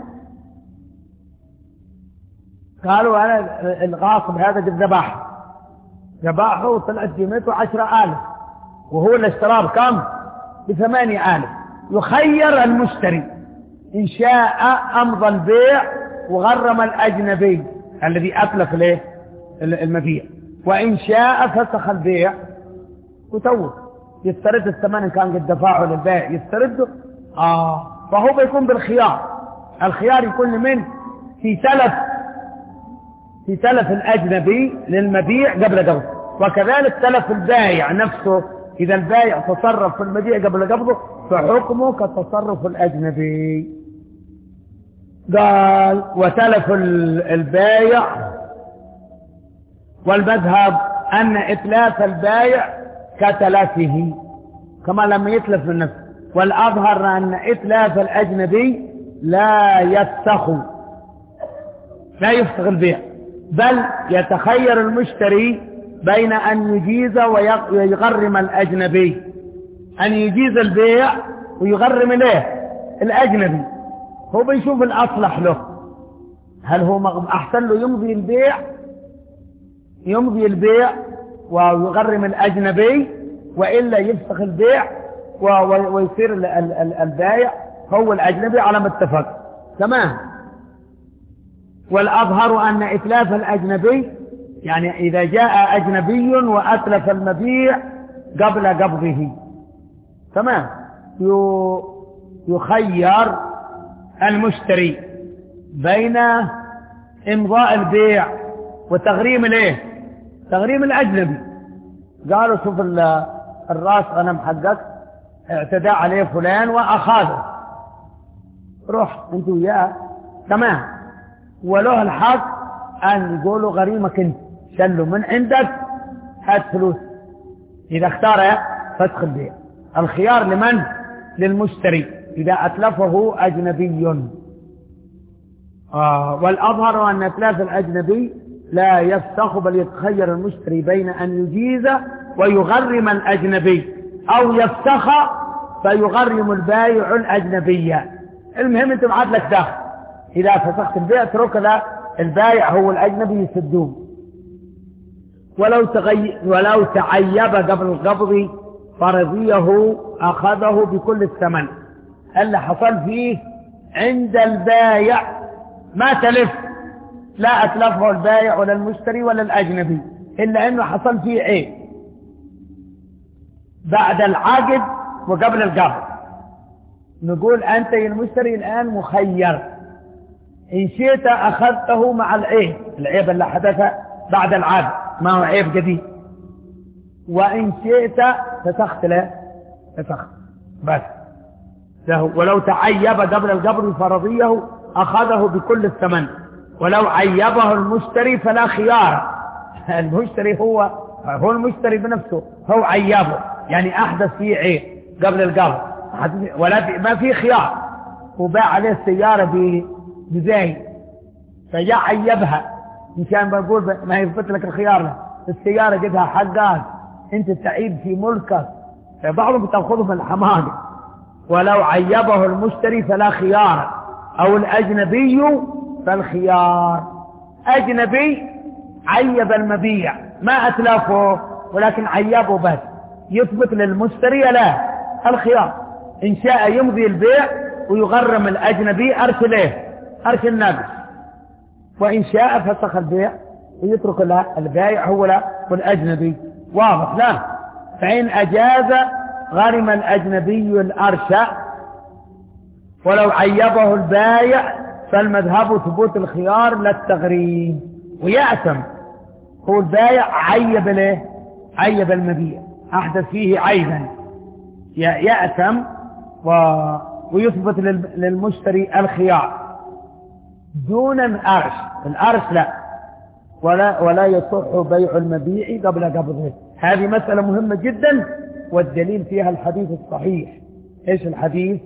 قالوا أنا الغاصب هذا قد ذبحه ذبحه وطلعت قيمته عشرة آلاف، وهو اللي اشتراه بكم؟ بثمانية آلاف. يخير المشتري إن شاء أمضى البيع وغرم الأجنبي الذي أتلف له المبيع، وإن شاء فسخ البيع وتوه يسترد الثمن إن كان قد دفعه للبائع يسترده. آه فهو بيكون بالخيار. الخيار يكون لمن؟ في تلف في تلف الأجنبي للمبيع قبل قبضه، وكذلك تلف البائع نفسه إذا البائع تصرف في المبيع قبل قبضه فحكمه كتصرف الأجنبي. قال وتلف البائع، والمذهب أن إتلاف البائع كتلفه كما لم يتلف من نفسه، والأظهر أن إتلاف الأجنبي لا يفسخ لا يفسخ البيع، بل يتخير المشتري بين أن يجيز ويغرم الأجنبي، أن يجيز البيع ويغرم له الأجنبي. هو بيشوف الأصلح له، هل هو أحسن له يمضي البيع يمضي البيع ويغرم الأجنبي، وإلا يفسخ البيع ويصير البائع هو الأجنبي على ما اتفق تمام. والأظهر أن إتلاف الأجنبي يعني إذا جاء أجنبي وأتلف المبيع قبل قبضه تمام يخير المشتري بين إمضاء البيع وتغريم الايه تغريم الأجنبي. قالوا شوف الراس غنم حقك اعتدى عليه فلان وأخذه، روح انت وياه تمام، وله الحق أن يقولوا غريمك انت شلوا من عندك هات فلوس. إذا اختار فسخ البيع الخيار لمن؟ للمشتري إذا أتلفه أجنبي. آه والأظهر أن إتلاف الأجنبي لا يفسخ بل يتخير المشتري بين أن يجيز ويغرم الأجنبي أو يفسخ فيغرم البائع الأجنبية. المهم أنت معاد لك دخل، إذا فسخت البيع اترك له البائع هو الأجنبي يسدوه. ولو, تغي... ولو تعيب قبل القبض فرضيه أخذه بكل الثمن. اللي حصل فيه عند البائع ما تلف، لا أتلفه البائع ولا المشتري ولا الأجنبي، إلا أنه حصل فيه عيب بعد العقد وقبل القبض. نقول أنت يا المشتري الآن مخير، إن شئت أخذته مع العيب العيب اللي حدث بعد العقد ما هو عيب جديد، وإن شئت فسخت له فسخت بس له. ولو تعيب قبل القبض فرضيه أخذه بكل الثمن، ولو عيبه المشتري فلا خيار. المشتري هو هو المشتري بنفسه هو عيبه، يعني أحدث فيه عيب قبل القبض، ولا في ما في خيار، وباع عليه السيارة بزاي، فجاء عيبها مشان بقول ما يثبت لك الخيار له. السيارة جدها حقك، انت تعيب في ملكك، فبعضهم بتاخذهم الحماقة. ولو عيبه المشتري فلا خيار، او الاجنبي فالخيار. اجنبي عيب المبيع ما اتلافه ولكن عيبه بس، يثبت للمشتري لا الخيار، ان شاء يمضي البيع ويغرم الاجنبي ارش له ارش النقص، وان شاء فسخ البيع ويترك له البائع هو لا والاجنبي. واضح؟ لا. فإن أجاز غرم الأجنبي الأرش، ولو عيبه البائع فالمذهب ثبوت الخيار لا التغريم. ويأثم هو البائع عيب له عيب المبيع أحدث فيه عيبا، يأثم و... ويثبت للمشتري الخيار دون الأرش. الأرش لا، ولا ولا يصح بيع المبيع قبل قبضه. هذه مسألة مهمة جدا، والدليل فيها الحديث الصحيح. ايش الحديث؟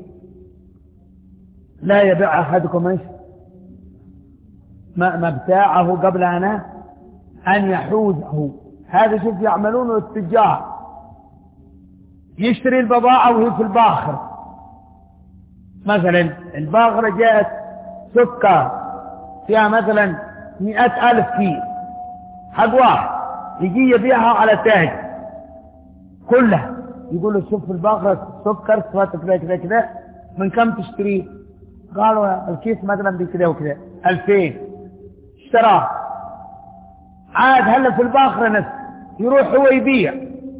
لا يبيع احدكم ايش ما مبتاعه قبل أنا ان يحوزه. هذا شوف يعملونه التجار، يشتري البضاعة وهي في الباخر. مثلا الباخرة جاءت سكر فيها مثلا مئة ألف كيلو حق واحد، يجي يبيعها على تاج كلها، يقول له شوف الباخرة سكر صفات كذا كذا كذا، من كم تشتريه؟ قالوا الكيس مثلا بكذا وكذا ألفين. اشتراه، عاد هلا في الباخرة نفس يروح هو يبيع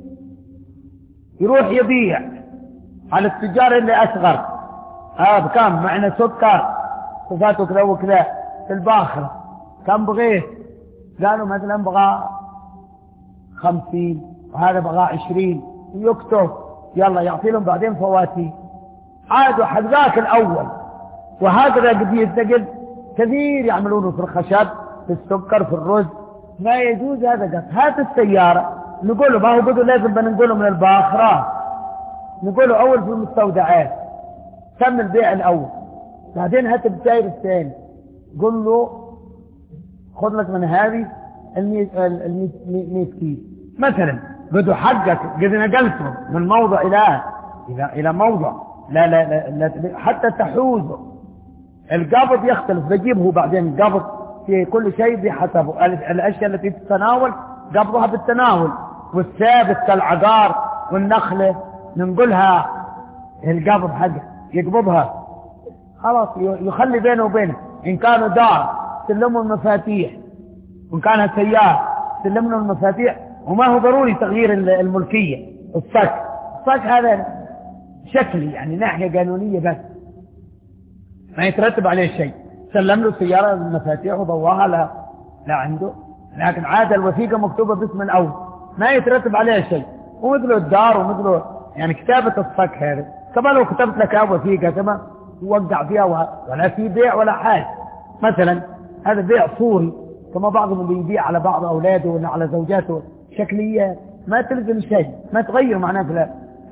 يروح يبيع على التجار اللي أصغر. اه بكم معنا سكر صفاته كذا وكذا في الباخرة، كم بغيت؟ قالوا مثلا بغى خمسين وهذا بغى عشرين، يكتب يلا يعطي لهم بعدين فواتي. عادوا حق ذاك الأول. وهكذا قد يتقل كثير يعملونه في الخشب في السكر في الرز. ما يجوز هذا. قد هات السيارة نقول له ما هو بدو لازم بنقوله من الباخرة، نقوله أول في المستودعات تم البيع الأول، بعدين هات السائر الثاني قل له خذ لك من هذه المئة كيلو مثلا، بدو حقك قد نقلته من موضع إلى إلى إلى موضع. لا لا, لا, لا حتى تحوزه. القبض يختلف، بجيبه بعدين القبض في كل شيء بحسبه. الأشياء التي تتناول قبضها بالتناول، والثابت كالعقار والنخلة ننقلها القبض حقه يقبضها خلاص، يخلي بينه وبينه. إن كانوا دار سلموا المفاتيح، وإن كانت سيارة سلمنا المفاتيح. وما هو ضروري تغيير الملكية. الصك الصك هذا شكلي يعني ناحية قانونية بس، ما يترتب عليه شيء. سلم له سيارة المفاتيح وضواها لا, لا عنده، لكن عاد الوثيقة مكتوبة باسم الأول ما يترتب عليه شيء. ومثله الدار ومثله يعني كتابة الصك هذا كما لو كتبت لك وثيقة كما وقع فيها ولا في بيع ولا حاجة. مثلا هذا بيع صوري كما بعضهم بيبيع على بعض أولاده ولا على زوجاته شكليات، ما تلزم شيء، ما تغير معناه في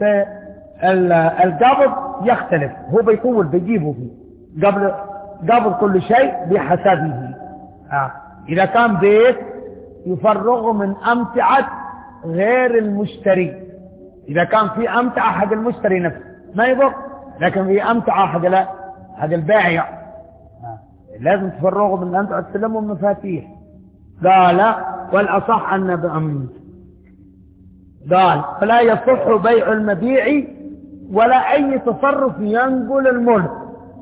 فالقبض يختلف. هو بيطول بيجيبه فيه قبل قبض كل شيء بحسبه. آه. إذا كان بيت يفرغه من أمتعة غير المشتري. إذا كان في أمتعة حق المشتري نفسه ما يضر، لكن في أمتعة حق لا حق البائع آه. لازم تفرغه من أمتعة تسلمه المفاتيح. قال والأصح أن بأمن قال فلا يصح بيع المبيع ولا أي تصرف ينقل الملك.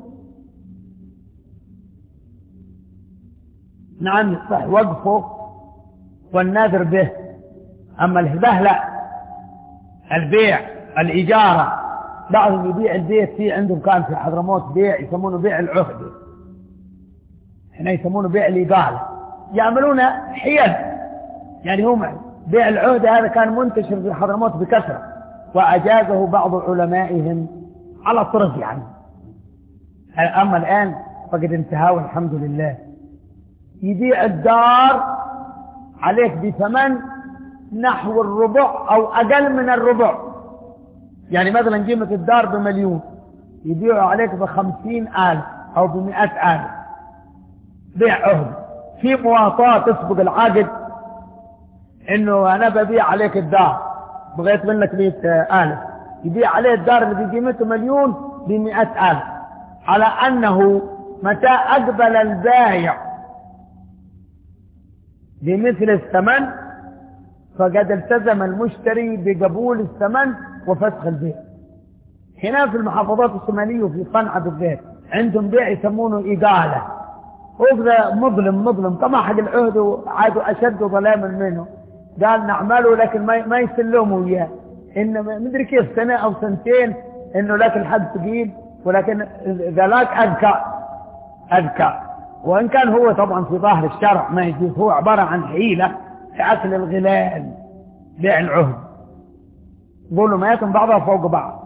نعم يصح وقفه والنذر به، أما الهبة لا. البيع الإجارة، بعضهم يبيع البيت في عندهم كان في حضرموت بيع يسمونه بيع العهد، هنا يسمونه بيع الإقالة، يعملون حيل. يعني هم بيع العهد هذا كان منتشر في حضرموت بكثرة، وأجازه بعض علمائهم على طرف يعني. أما الآن فقد انتهى والحمد لله. يبيع الدار عليك بثمن نحو الربع أو أقل من الربع. يعني مثلا قيمة الدار بمليون، يبيعوا عليك بخمسين ألف أو بمئة ألف، بيع عهد. في مواطاة تسبق العقد، إنه أنا ببيع عليك الدار، بغيت منك مئة ألف، يبيع عليه الدار اللي بقيمته مليون بمئة ألف، على أنه متى أقبل البائع بمثل الثمن فقد التزم المشتري بقبول الثمن وفسخ البيع. هنا في المحافظات الشمالية وفي صنعاء بالذات عندهم بيع يسمونه إقالة، وهذا مظلم مظلم طمع حق العهد وعادوا أشد ظلاما منه. قال نعمله لكن ما ما يسلموا إياه، إن مدري كيف سنة أو سنتين إنه لك الحد ثقيل، ولكن ذاك أذكى أذكى. وإن كان هو طبعا في ظاهر الشرع ما يجوز، هو عبارة عن حيلة في أكل الغلال، بيع العهد، يقولوا ما يتم بعضها فوق بعض،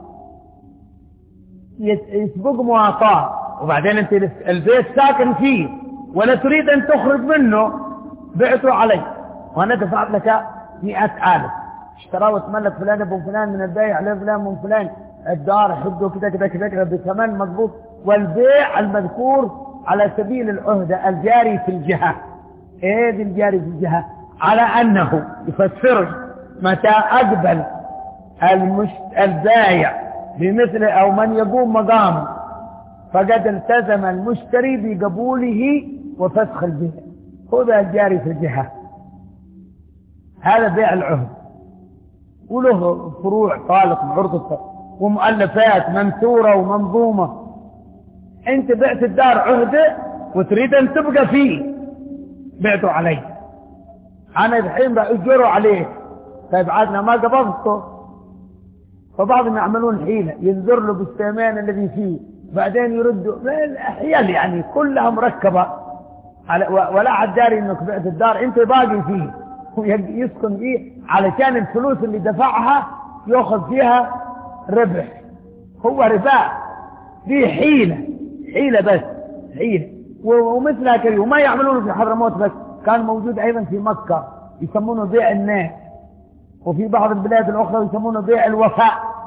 يسبق مواطاة، وبعدين أنت البيت ساكن فيه ولا تريد أن تخرج منه، بعته علي وأنا دفعت لك مئة ألف، اشتراه وتملك فلان ابو فلان من البيع عليه فلان من فلان الدار، حده كذا كذا كذا بثمن مضبوط، والبيع المذكور على سبيل العهدة الجاري في الجهة. ايه ذي الجاري في الجهة؟ على أنه يفسر متى أقبل المشت... البايع بمثل أو من يقوم مقامه فقد التزم المشتري بقبوله وفسخ البيع. هذا الجاري في الجهة، هذا بيع العهد، وله فروع طالق معرضة ومؤلفات منثورة ومنظومة. انت بعت الدار عهده وتريد ان تبقى فيه، بعته علي، انا الحين بأجره عليه، طيب عادنا ما قبضته. فبعضهم يعملون حيلة، ينذر له بالثمن الذي فيه، بعدين يردوا الحيل يعني كلها مركبة، ولا عاد داري انك بعت الدار، انت باقي فيه ويسكن فيه علشان الفلوس اللي دفعها يأخذ فيها ربح، هو ربا. دي حيلة حيلة بس حيلة، ومثلها كذي. وما يعملونه في حضرموت بس، كان موجود أيضا في مكة يسمونه بيع الناس، وفي بعض البلاد الأخرى يسمونه بيع الوفاء،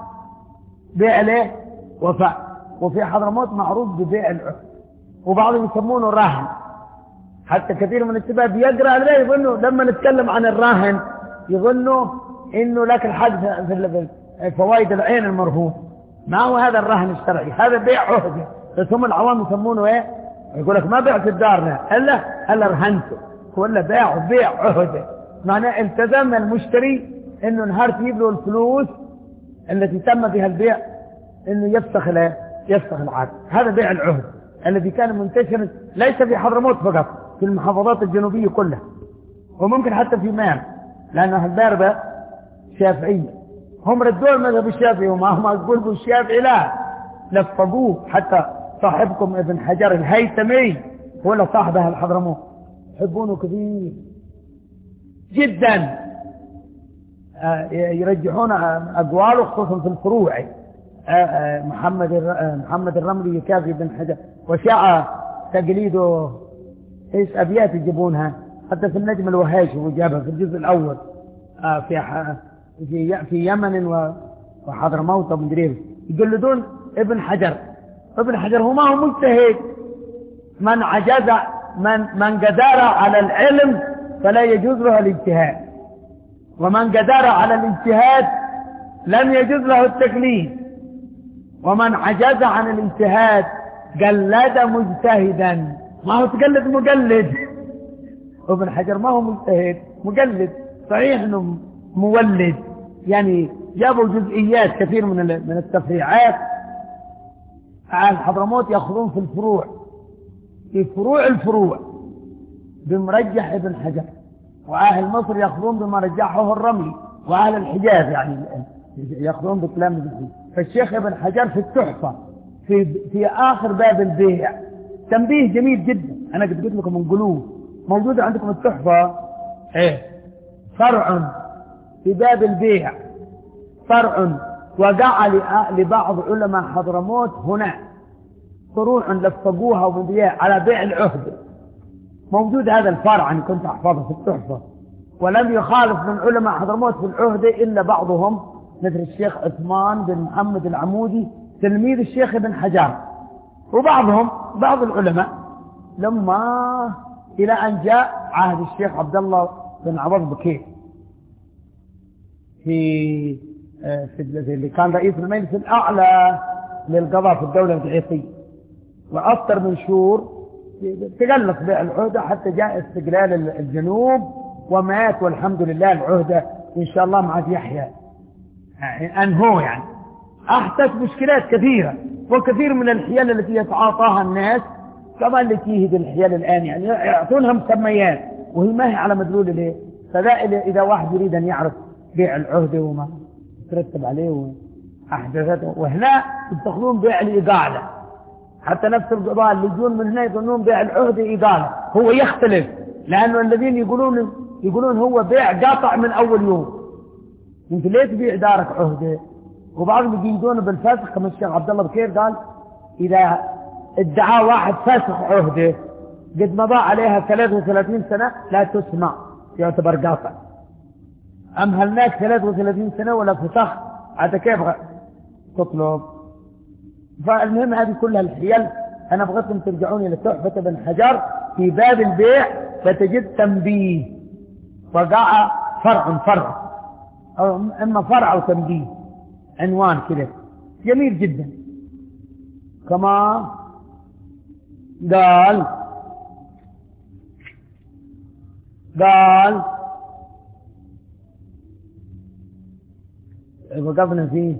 بيع الايه؟ وفاء. وفي حضرموت معروف ببيع العهد، وبعضهم يسمونه راهن. حتى كثير من الشباب يقرأ عليه يظنوا لما نتكلم عن الراهن يظنوا إنه لك الحق في فوائد العين المرهون. ما هو هذا الرهن الشرعي، هذا بيع عهد، بس هم العوام يسمونه ايه؟ يقول لك ما بعت الدار الا الا رهنته، ولا باع بيع عهد، معناه التزم المشتري انه نهار تجيب له الفلوس التي تم بها البيع انه يفسخ له يفسخ العقد. هذا بيع العهد الذي كان منتشرا ليس في حضرموت فقط، في المحافظات الجنوبية كلها، وممكن حتى في مان، لأن الباربة شافعية، هم ردوا المذهب الشافعي وما هم يقولوا الشافعي لا، لفقوه. حتى صاحبكم ابن حجر الهيثمي ولا صاحبه الحضرموت يحبونه كثير جدا، يرجحون أقواله خصوصا في الفروع. محمد محمد الرملي يكافي بن حجر، وشاع تقليده ايش ابيات يجيبونها، حتى في النجم الوهيش وجابها في الجزء الاول في في في يمن وحضرموت ومدري، يقلدون ابن حجر. ابن حجر هو ما هو مجتهد، من عجز من من قدر على العلم فلا يجوز له الاجتهاد، ومن قدر على الاجتهاد لم يجوز له التقليد، ومن عجز عن الاجتهاد قلد مجتهدا. ما هو تقلد مقلد، ابن حجر ما هو مجتهد، مقلد صحيح انه مولد، يعني جابوا جزئيات كثير من من التفريعات. أهل حضرموت يأخذون في الفروع، في فروع الفروع بمرجح ابن حجر، وأهل مصر يأخذون بما رجحه الرملي، وأهل الحجاز يعني يأخذون بكلام ابن حجر. فالشيخ ابن حجر في التحفة في في آخر باب البيع تنبيه جميل جدا، أنا قد قلت لكم انقلوه، موجود عندكم التحفة، إيه فرع في باب البيع، فرع وقع لبعض علماء حضرموت هنا فروع لفقوها وبيع على بيع العهد، موجود هذا الفرع، أنا كنت أحفظه في التحفة، ولم يخالف من علماء حضرموت في العهدة إلا بعضهم مثل الشيخ عثمان بن محمد العمودي تلميذ الشيخ ابن حجار، وبعضهم بعض العلماء، لما إلى أن جاء عهد الشيخ عبد الله بن عوض بكير في في اللي كان رئيس المجلس الأعلى للقضاء في الدولة العراقية، وأكثر من شهور تقلص بيع العهدة حتى جاء استقلال الجنوب ومات، والحمد لله العهدة إن شاء الله ما عاد يحيى أنهو. يعني أحدث مشكلات كثيرة وكثير من الحيل التي يتعاطاها الناس كما التي هي الحيل الآن، يعني يعطونها مسميات وهي ما هي على مدلول ليه. فذا إذا واحد يريد أن يعرف بيع العهدة وما ترتب عليه وأحدثته، وهنا يدخلون بيع الإقالة، حتى نفس القضاء اللي يجون من هنا يظنون بيع العهدة إقالة، هو يختلف، لأنه الذين يقولون يقولون هو بيع قاطع من أول يوم. انت ليه تبيع دارك عهدة؟ وبعضهم يجيدون بالفسخ، كما الشيخ عبد الله بكير قال إذا ادعى واحد فسخ عهدة قد مضى عليها ثلاثة وثلاثين سنة لا تسمع، يعتبر قاطع. أم هلناك ثلاثة وثلاثين سنة ولا فسخ، حتى كيف تطلب؟ فالمهم هذه كلها الحيل. أنا بغيتكم ترجعون إلى تحفة بن حجر في باب البيع فتجد تنبيه، وقع فرع فرع أو إما فرع أو تنبيه، عنوان كده جميل جدا. كما قال قال وقفنا فيه،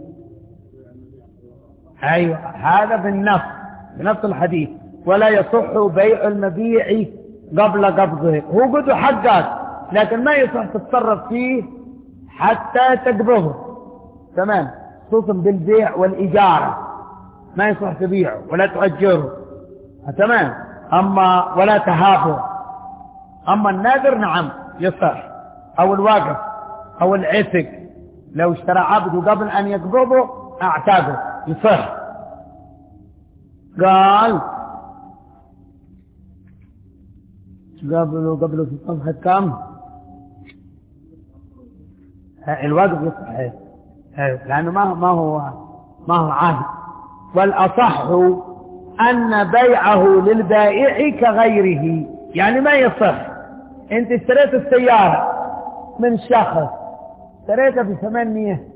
أيوة هذا بالنص بنفس الحديث، ولا يصح بيع المبيع قبل قبضه. هو قد حقك لكن ما يصح تتصرف فيه حتى تقبضه، تمام، خصوصا بالبيع والإجارة ما يصح تبيعه ولا تؤجره، تمام. أما ولا تهابه. أما النادر نعم يصح، أو الواقف أو العتق، لو اشترى عبده قبل أن يقبضه اعتاده يصح. قال قبله قبله في صفحة كم؟ الواقف يصح لأنه ما ما هو ما هو عهد. والأصح أن بيعه للبائع كغيره، يعني ما يصح. أنت اشتريت السيارة من شخص، اشتريتها بثمانية،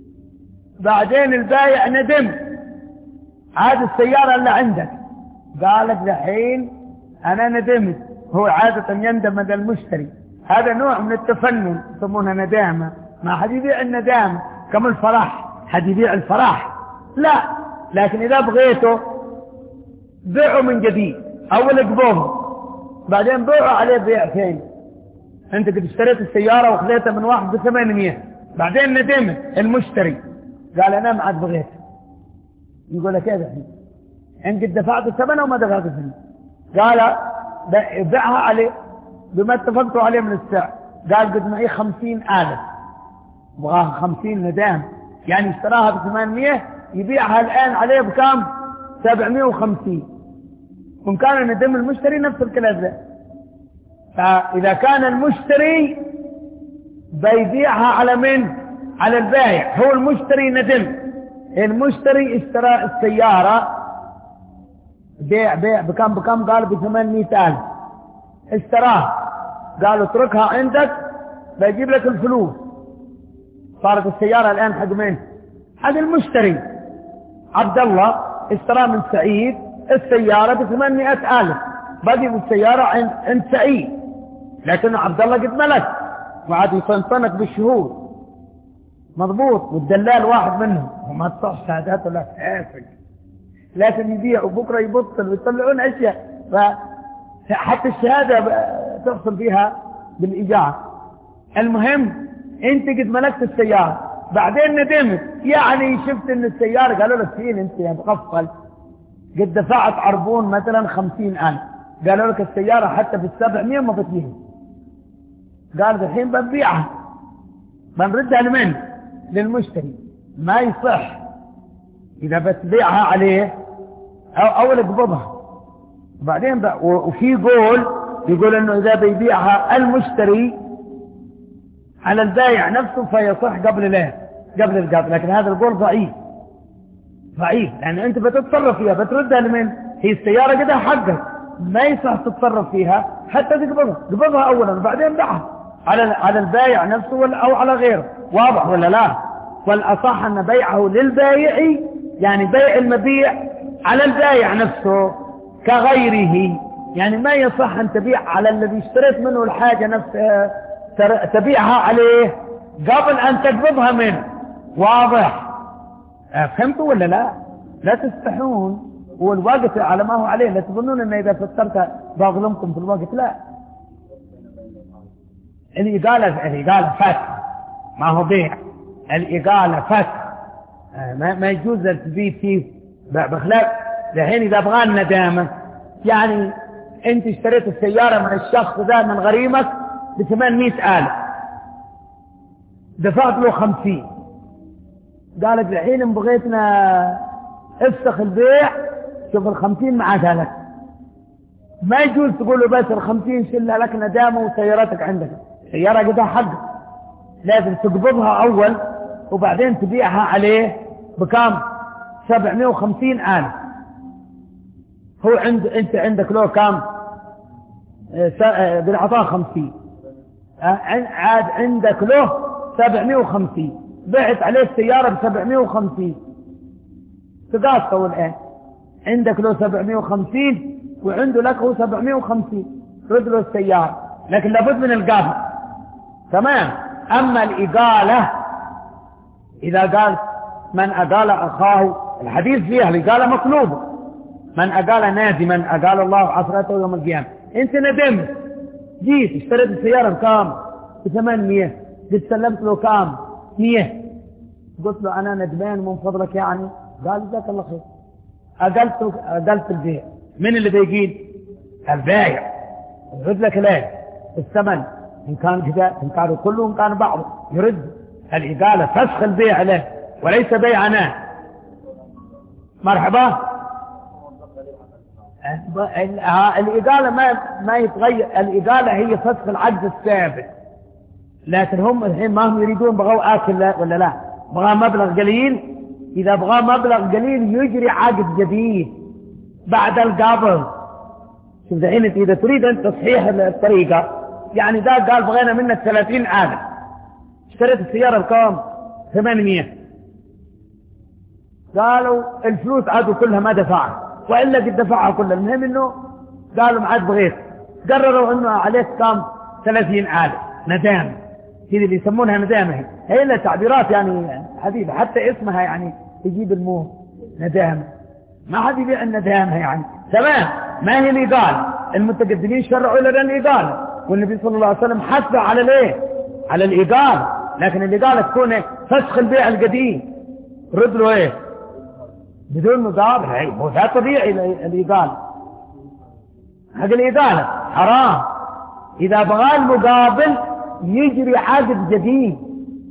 بعدين البائع ندم، عاد السيارة اللي عندك قال لك دحين أنا ندمت. هو عادة يندم هذا المشتري، هذا نوع من التفنن يسمونها ندامة. ما حد يبيع الندامة كما الفرح، حد يبيع الفرح لا. لكن إذا بغيته بيعه من جديد، أول اقبضه بعدين بيعه عليه بيع ثاني. أنت قد اشتريت السيارة وخذيتها من واحد بثمانمية، بعدين ندمت المشتري قال أنا ما عاد بغيت، يقول لك كيف الحين أنت قد دفعت الثمن وما دفعت الثمن؟ قال بيعها عليه بما اتفقتوا عليه من السعر. قال قد معي خمسين آلف، بغاها خمسين ندام، يعني اشتراها بثمانمية يبيعها الآن عليه بكام؟ سبعمية وخمسين. وإن كان ندم المشتري نفس الكلام ده. فإذا كان المشتري بيبيعها على من؟ على البائع. هو المشتري ندم، المشتري اشترى السيارة بيع بيع بكم بكم؟ قال بثمانمية ألف، اشتراه قالوا اتركها عندك بيجيب لك الفلوس. صارت السيارة الآن حق من؟ حق المشتري. عبد الله اشترى من سعيد السيارة بثمانمائة ألف، بدي بالسيارة عند عند سعيد، لكن عبد الله قد ملك وعاد يصنطنك بالشهور مضبوط، والدلال واحد منهم وما تصح شهاداته لا فاسق، لكن يبيعوا بكره يبطل ويطلعون اشياء. فحتى الشهاده تحصل فيها بالايجار. المهم انت قد ملكت السياره بعدين ندمت، يعني شفت ان السياره قالوا لك فين انت يا مغفل قد دفعت عربون مثلا خمسين ألف، قالوا لك السياره حتى بالسبعمية ما بتجيها، قال الحين بنبيعها بنردها لمن؟ للمشتري. ما يصح إذا بتبيعها عليه أو أول اقبضها وبعدين بقى. وفي قول يقول إنه إذا بيبيعها المشتري على البايع نفسه فيصح قبل لا قبل القبض. لكن هذا القول ضعيف ضعيف، لأن أنت بتتصرف فيها بتردها لمن؟ هي السيارة كده حقك، ما يصح تتصرف فيها حتى تقبضها، قبضها أولا وبعدين بيعها على على البايع نفسه أو على غيره. واضح ولا لا؟ والأصح أن بيعه للبايع، يعني بيع المبيع على البايع نفسه كغيره. يعني ما يصح أن تبيع على الذي اشتريت منه الحاجة نفسها تبيعها عليه قبل أن تقبضها منه. واضح؟ فهمتوا ولا لا؟ لا تستحون والوقت على ما هو عليه، لا تظنون أن إذا فكرت بظلمكم في الوقت. لا، الإقالة الإقالة فتح، ما هو بيع. الإقالة فتح، ما, ما يجوز تزيد فيه بخلاف. الحين إذا أبغى الندامة، يعني أنت اشتريت السيارة من الشخص ذا من غريمك بثمانمائة ألف، دفعت له خمسين، قالك الحين إن بغيتنا افسخ البيع، شوف الخمسين معها لك. ما يجوز تقول له بس الخمسين شلها لك ندامة وسيارتك عندك، سيارة قدها حق، لازم تقبضها أول وبعدين تبيعها عليه بكام؟ سبعمائة وخمسين ألف. هو عند أنت عندك له كام؟ بالعطاء خمسين، عاد عندك له سبعمائة وخمسين، بعت عليه السيارة بسبعمائة وخمسين، تقاطعوا الآن. عندك له سبعمائة وخمسين وعنده لك هو سبعمائة وخمسين، رد له السيارة، لكن لابد من القابل. تمام. أما الإقالة، إذا قال من أقال أخاه، الحديث فيها الإقالة مطلوبة، من أقال نادما أقال الله عثرته يوم القيامة. أنت ندمت، جيت اشتريت السيارة بكام؟ بثمانمائة، قلت سلمت له كام؟ مئة، قلت له أنا ندمان من فضلك يعني، قال جزاك الله خير، أقلت أقلت البيع. من اللي بيجيل؟ البايع. يرد لك ليه الثمن، إن كان كذا إن كانوا كله إن كان بعض يرد. الإقالة فسخ البيع له وليس بيعنا. مرحبا. الإقالة ما ما يتغير، الإقالة هي فسخ العقد الثابت، لكن هم الحين ما هم يريدون بغوا آكل ولا لا، بغوا مبلغ قليل. إذا بغوا مبلغ قليل يجري عقد جديد بعد القبض. شوف الحين إذا تريد أنت تصحيح الطريقة، يعني ذا قال بغينا منك ثلاثين ألف، اشتريت السيارة بكام؟ ثمانمائة، قالوا الفلوس عادوا كلها ما دفعها، وإلا قد دفعها كلها. المهم إنه قالوا ما عاد بغيت، قرروا إنه عليك كام؟ ثلاثين ألف ندامة. هذه اللي يسمونها ندامة، هي لها تعبيرات يعني حبيبة، حتى اسمها يعني يجيب الموت ندامة. ما حد يبيع الندامة يعني. تمام. ما هي الإقالة؟ المتقدمين شرعوا لنا الإقالة، والنبي صلى الله عليه وسلم حث على الايه؟ على الإقالة. لكن الإقالة تكون فسخ البيع القديم، رد له ايه؟ بدون مقابل. هو ذا طبيعي الإقالة، حق الإقالة حرام. إذا بغى المقابل يجري عقد جديد.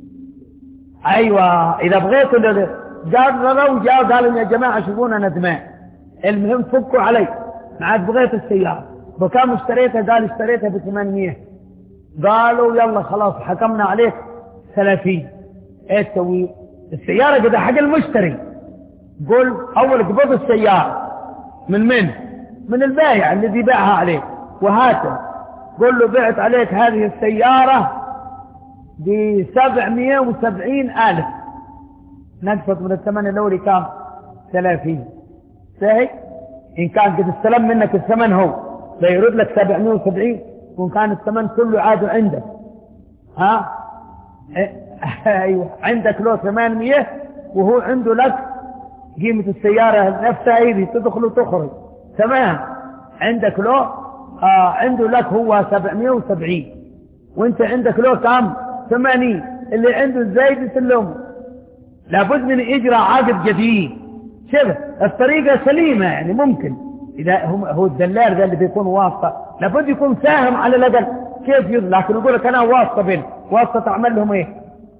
أيوة، إذا بغيت قرروا وجاءوا قالوا يا جماعة شوفونا ندمان، المهم فكوا علي، ما عاد بغيت السيارة بكام اشتريتها؟ قال اشتريتها بثمانمائة، قالوا يلا خلاص حكمنا عليك ثلاثين. ايش تسوي؟ السيارة كده حق المشتري، قل اول قبض السيارة من من؟ من البائع الذي باعها عليك، وهاته قل له بعت عليك هذه السيارة بسبعمائة وسبعين ألف، نقصت من الثمن الأولي كام؟ ثلاثين. صحيح؟ إن كان قد استلم منك الثمن هو بيرد لك سبعمائة وسبعين، وإن كان الثمن كله عاد عندك، ها؟ أيوة، عندك له ثمانمائة وهو عنده لك قيمة السيارة نفسها هذه تدخل وتخرج. تمام. عندك له آه عنده لك هو سبعمائة وسبعين، وانت عندك له كام؟ ثمانين. اللي عنده الزايد يسلمه. لابد من إجراء عقد جديد. شوف الطريقة سليمة، يعني ممكن إذا هو الدلال ذا اللي بيكون واسطة لابد يكون فاهم على الأقل كيف يضل، لكن يقول لك أنا واسطة بين واسطة تعمل لهم إيه؟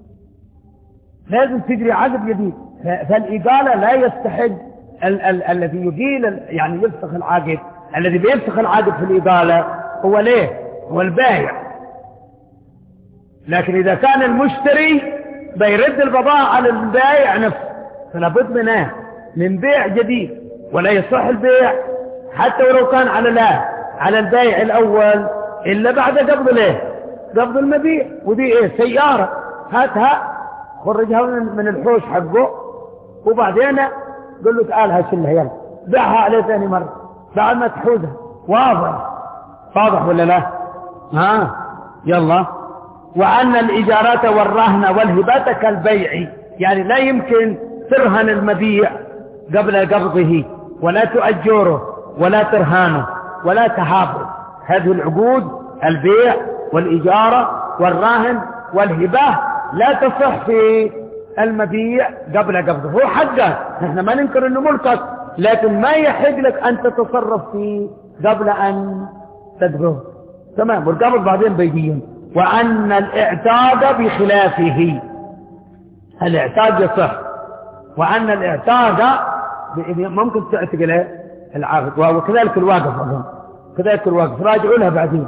لازم تجري عقد جديد. فالإقالة لا يستحق ال ال الذي يقيل يعني يفسخ العقد. الذي بيفسخ العقد في الإقالة هو ليه؟ هو البائع. لكن إذا كان المشتري بيرد البضاعة على البائع نفسه، فلا بد منه من بيع جديد، ولا يصح البيع حتى ولو كان على لا على البائع الأول إلا بعد قبض له قبض المبيع. ودي إيه؟ سيارة هاتها خرجها من الحوش حقه، وبعدين قل له تعال هشلها يلا بيعها عليه ثاني مرة بعد ما تحوزها. واضح واضح ولا لا؟ ها يلا. وأن الإجارات والرهن والهبات كالبيع، يعني لا يمكن ترهن المبيع قبل قبضه، ولا تؤجره ولا ترهانه ولا تهابه. هذه العقود البيع والإجارة والراهن والهبة لا تصح في المبيع قبل قبضه. هو حقك، نحن ما ننكر انه ملكك، لكن ما يحق لك ان تتصرف فيه قبل ان تدفعه. تمام. والقبض بعدين بيبين. وأن الاعتاد بخلافه، الاعتاد يصح، وأن الاعتاد ممكن تعتقل العقد، وكذلك الواقف أظن كذلك الواقف راجعوا لها بعدين.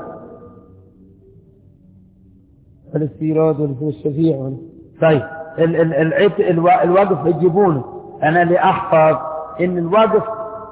الاستيراد والشفيع. طيب الواقف يجيبونه، أنا اللي أحفظ إن الواقف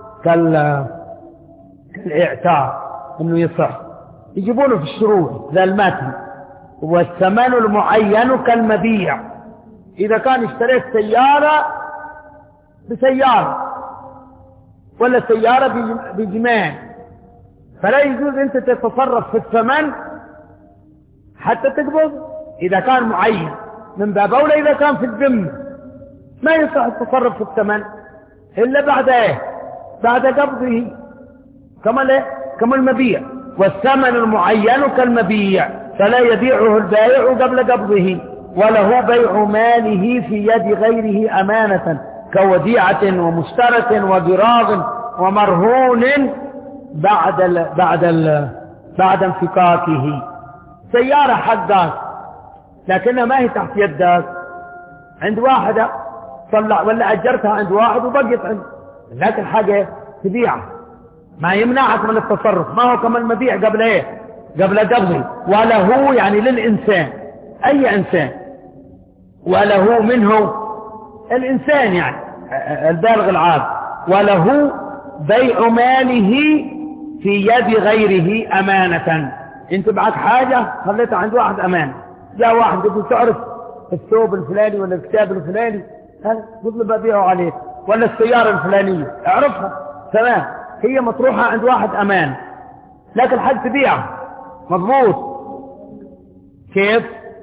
كالاعتاد إنه يصح، يجيبونه في الشروط ذا المتن. والثمن المعين كالمبيع، إذا كان اشتريت سيارة بسيارة ولا سيارة بجمال، فلا يجوز أنت تتصرف في الثمن حتى تقبض. إذا كان معين من باب أولى إذا كان في الذمة ما يصح التصرف في الثمن إلا بعد إيه؟ بعد قبضه كما لا كما المبيع. والثمن المعين كالمبيع، فلا يبيعه البائع قبل قبضه، وله بيع ماله في يد غيره أمانة كوديعة ومشترك وقراض ومرهون بعد ال بعد ال بعد انفكاكه. سيارة حقك لكنها ما هي تحت يدك، عند واحدة طلع ولا أجرتها عند واحد وبقيت عند، لكن حاجة تبيعها ما يمنعك من التصرف. ما هو كما المبيع قبل ايه؟ قبل قبضه. وله يعني للإنسان، أي إنسان، وله منه الإنسان يعني البالغ العاقل، وله بيع ماله في يد غيره أمانة. انت معك حاجة خليتها عند واحد أمانة، جاء واحد يقول تعرف الثوب الفلاني ولا الكتاب الفلاني، هل قل له ببيعه عليك، ولا السيارة الفلانية اعرفها تمام، هي مطروحة عند واحد أمان، لكن حد تبيعها مضبوط. كيف؟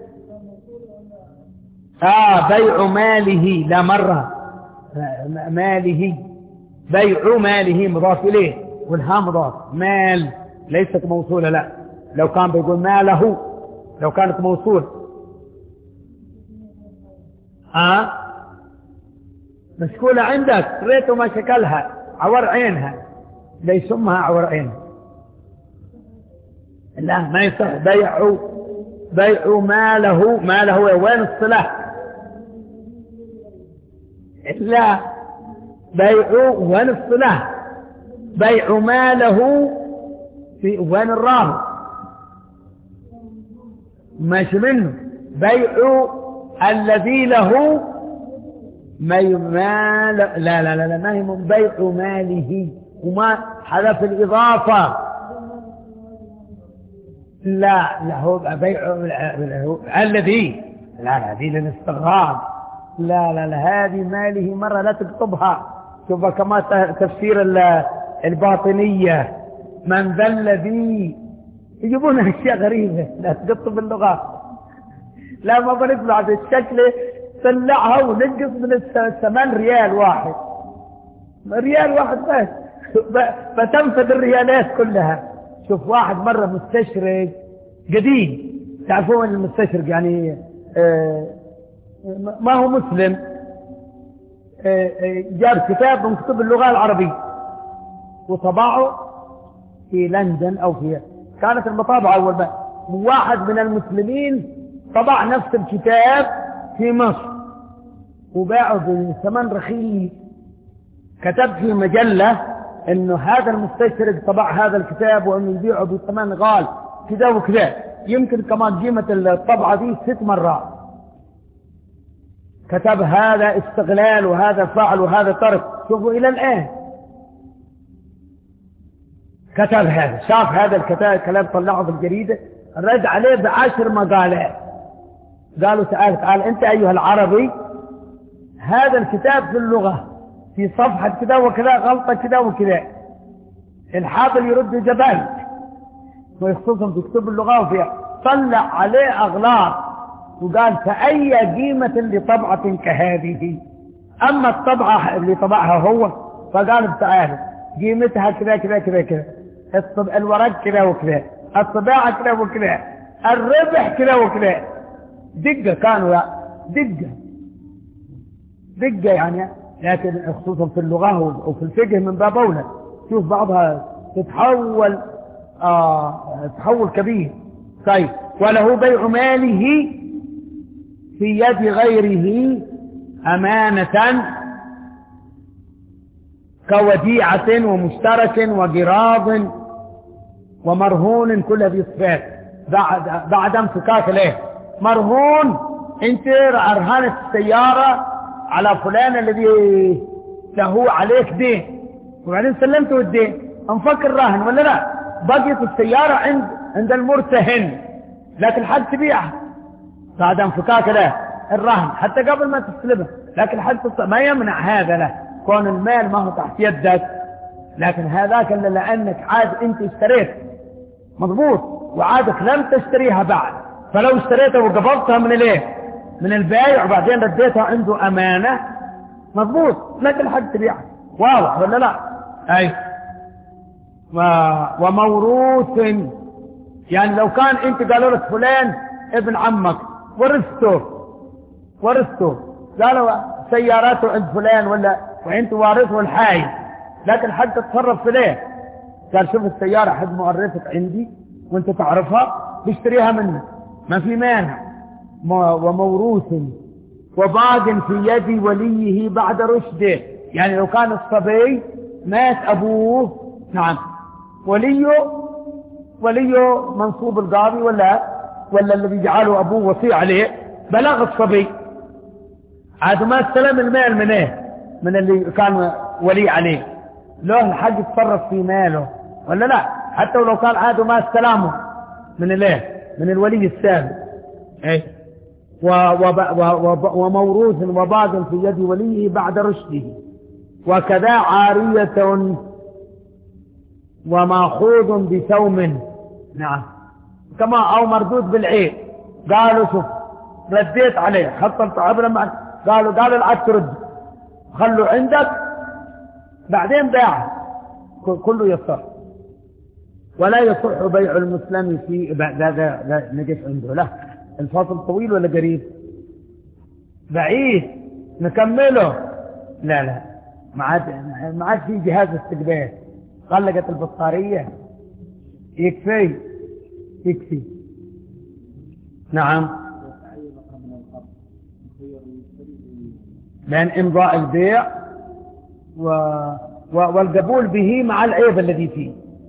آه بيع ماله، لا مرة ماله، بيع ماله مضاف إليه والها مضاف، مال ليست موصولة، لا لو كان بيقول ماله لو كانت موصولة آه مشكولة عندك ريته ما شكلها عور عينها لا يسمها عور عينها، لا ما يصح بيع بيع ماله. ماله وين الصلاح؟ لا بيع وين الصلاح؟ بيع ماله في وين الراهب ماشي منه، بيع الذي له مال، لا لا لا لا ما هي من بيع ماله، وما حذف الإضافة، لا لا هو بيع الذي، لا لا هذه للاستغراب، لا لا لا هذه ماله مرة لا تكتبها، شوف كما تفسير الباطنية من ذا الذي، يجيبون اشياء غريبة لا تكتب اللغات، لا ما بنطلع بالشكل طلعها وننقص من الثمن ريال واحد، ريال واحد بس فتنفذ الريالات كلها. شوف واحد مرة مستشرق قديم، تعرفون المستشرق يعني آه ما هو مسلم، آه آه جاب كتاب من كتب اللغة العربية وطبعه في لندن أو في كانت المطابعة أول ما واحد من المسلمين طبع نفس الكتاب في مصر وباعه بثمن رخيص، كتب في مجلة انه هذا المستشرق طبع هذا الكتاب وانه يبيعه بثمن غال كذا وكذا، يمكن كمان قيمة الطبعة دي ست مرات. كتب هذا استغلال وهذا فعل وهذا ترك. شوفوا إلى الآن كتب هذا، شاف هذا الكتاب كلام طلعه في الجريدة، رد عليه بعشر مقالات. قالوا تعال تعال أنت أيها العربي، هذا الكتاب في اللغة في صفحة كذا وكذا غلطة كذا وكذا، الحافل يرد جبل ويخصوصا في كتب اللغة وفيها طلع عليه أغلاط وقال فأي قيمة لطبعة كهذه. أما الطبعة اللي طبعها هو فقال تعالى قيمتها كذا كذا كذا كذا، الورق كذا وكذا، الطباعة كذا وكذا، الربح كذا وكذا. دقة كانوا دقة دقة يعني، لكن خصوصا في اللغة وفي الفقه من باب أولى. شوف بعضها تتحول آه تحول كبير. طيب وله بيع ماله في يد غيره أمانة كوديعة ومشترك وقراض ومرهون، كل هذه صفات بعد بعد انفكاك له. مرهون انت رهنت السيارة على فلان الذي له عليك دين، وبعدين سلمته الدين، انفك الرهن ولا لا؟ بقيت السيارة عند عند المرتهن، لكن حد تبيعها بعد انفكاك له الرهن حتى قبل ما تستلمها، لكن حد ما يمنع هذا له كون المال ما هو تحت يدك، لكن هذاك اللي لأنك عاد انت اشتريت مضبوط وعادك لم تشتريها بعد، فلو اشتريتها وقبضتها من الايه من البائع وبعدين رديتها عنده امانة مضبوط، لكن حد تبيعها. واضح ولا لا؟ اي و... وموروث، يعني لو كان انت قالوا لك فلان ابن عمك ورثته ورثته قالوا سياراته عند فلان ولا وانت وارثه الحاي، لكن حد تتصرف في ليه؟ قال شوف السيارة حد مؤرثك عندي وانت تعرفها بيشتريها منك ما في مانع. وموروث وباق في يد وليه بعد رشده، يعني لو كان الصبي مات أبوه، نعم وليه وليه منصوب القاضي ولا ولا الذي جعله أبوه وصي عليه، بلغ الصبي عاد ما استلم المال من ايه من اللي كان ولي عليه، له الحق يتصرف في ماله ولا لا؟ حتى ولو كان عاد ما استلمه من الايه من الولي السابق. ايه وموروث وباق في يد وليه بعد رشده، وكذا عارية وماخوذ بثوم، نعم كما او مردود بالعين. قالوا شوف رديت عليه حطلت عبرا مع قالوا قالوا العاد ترد خلوا عندك بعدين بيعه كله يصح. ولا يصح بيع المسلم في لا لا لا نقف عنده، لا الفاصل طويل ولا قريب؟ بعيد نكمله. لا لا ما عاد ما عاد في جهاز استقبال، غلقت البطارية يكفي يكفي. نعم بين إمضاء البيع و... و... والقبول به مع العيب الذي فيه.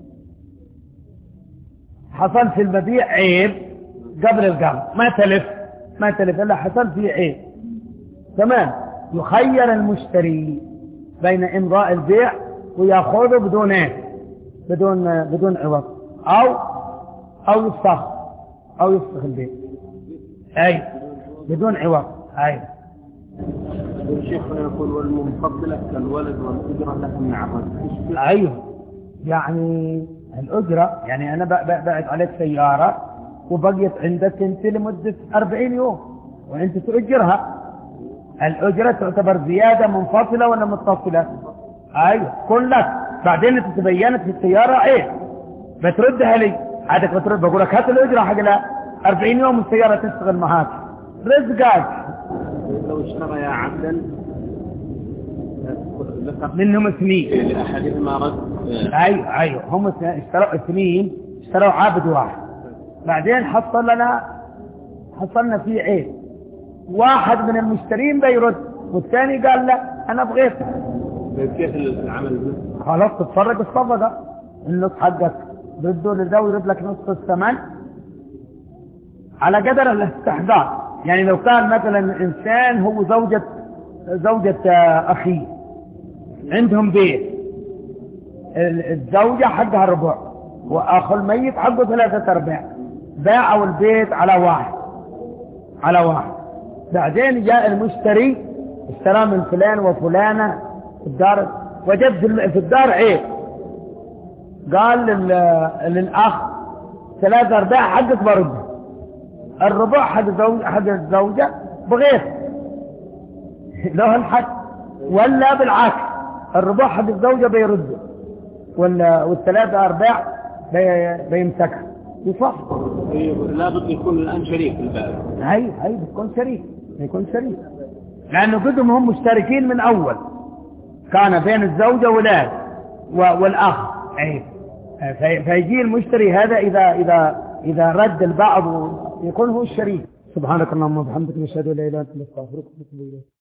حصل في المبيع عيب قبل القبض ما تلف ما تلف إلا حصل فيه عيب، تمام، يخير المشتري بين إمضاء البيع ويأخذه بدون ايه بدون بدون عوض أو أو يفسخ أو يفسخ البيع أي بدون عوض. أي شيخنا يقول والمنفصلة كالولد والأجرة لها مع الرجل. أيوه يعني الأجرة، يعني أنا بعت عليك سيارة وبقيت عندك أنت لمدة أربعين يوم وأنت تؤجرها، الأجرة تعتبر زيادة منفصلة ولا متصلة؟ أيوه كلك بعدين تتبينت في السيارة إيه بتردها لي عادك بترد بقول لك هات الأجرة حق لا أربعين يوم السيارة تشتغل معاك رزقك. لو اشترى يا عبدا منهم اثنين لأحدهما رد. أيوه أيوه هم اشتروا اثنين، اشتروا عابد واحد بعدين حصل لنا حصلنا فيه عيب، واحد من المشترين بيرد والثاني قال لا أنا بغيت. كيف العمل؟ خلاص تتفرج الصفقة النص حقك رده لده ويرد لك نصف الثمن على قدر الاستحضار. يعني لو كان مثلا إنسان هو زوجة زوجة أخيه عندهم بيت، الزوجة حقها الربع وأخو الميت حقه ثلاثة أرباع، باعوا البيت على واحد على واحد. بعدين جاء المشتري اشترى من فلان وفلانة الدار، وجد في الدار عيب، قال للأخ ثلاثة أرباع حقك برده، الربع حق الزوجة حق الزوجة بغير له الحق، ولا بالعكس الربع حق الزوجة بيرده والثلاثة أرباع بيمسكها يصح. لابد يكون الآن شريك في الباب. هاي هاي بتكون شريك، يكون شريك لأنه قدهم هم مشتركين من أول، كان بين الزوجة والأولاد والأخ عيب. فيجي المشتري هذا إذا إذا إذا رد البعض يكون هو الشريك. سبحانك اللهم وبحمدك نشهد أن لا إله إلا أنت نستغفرك ونتوب إليك.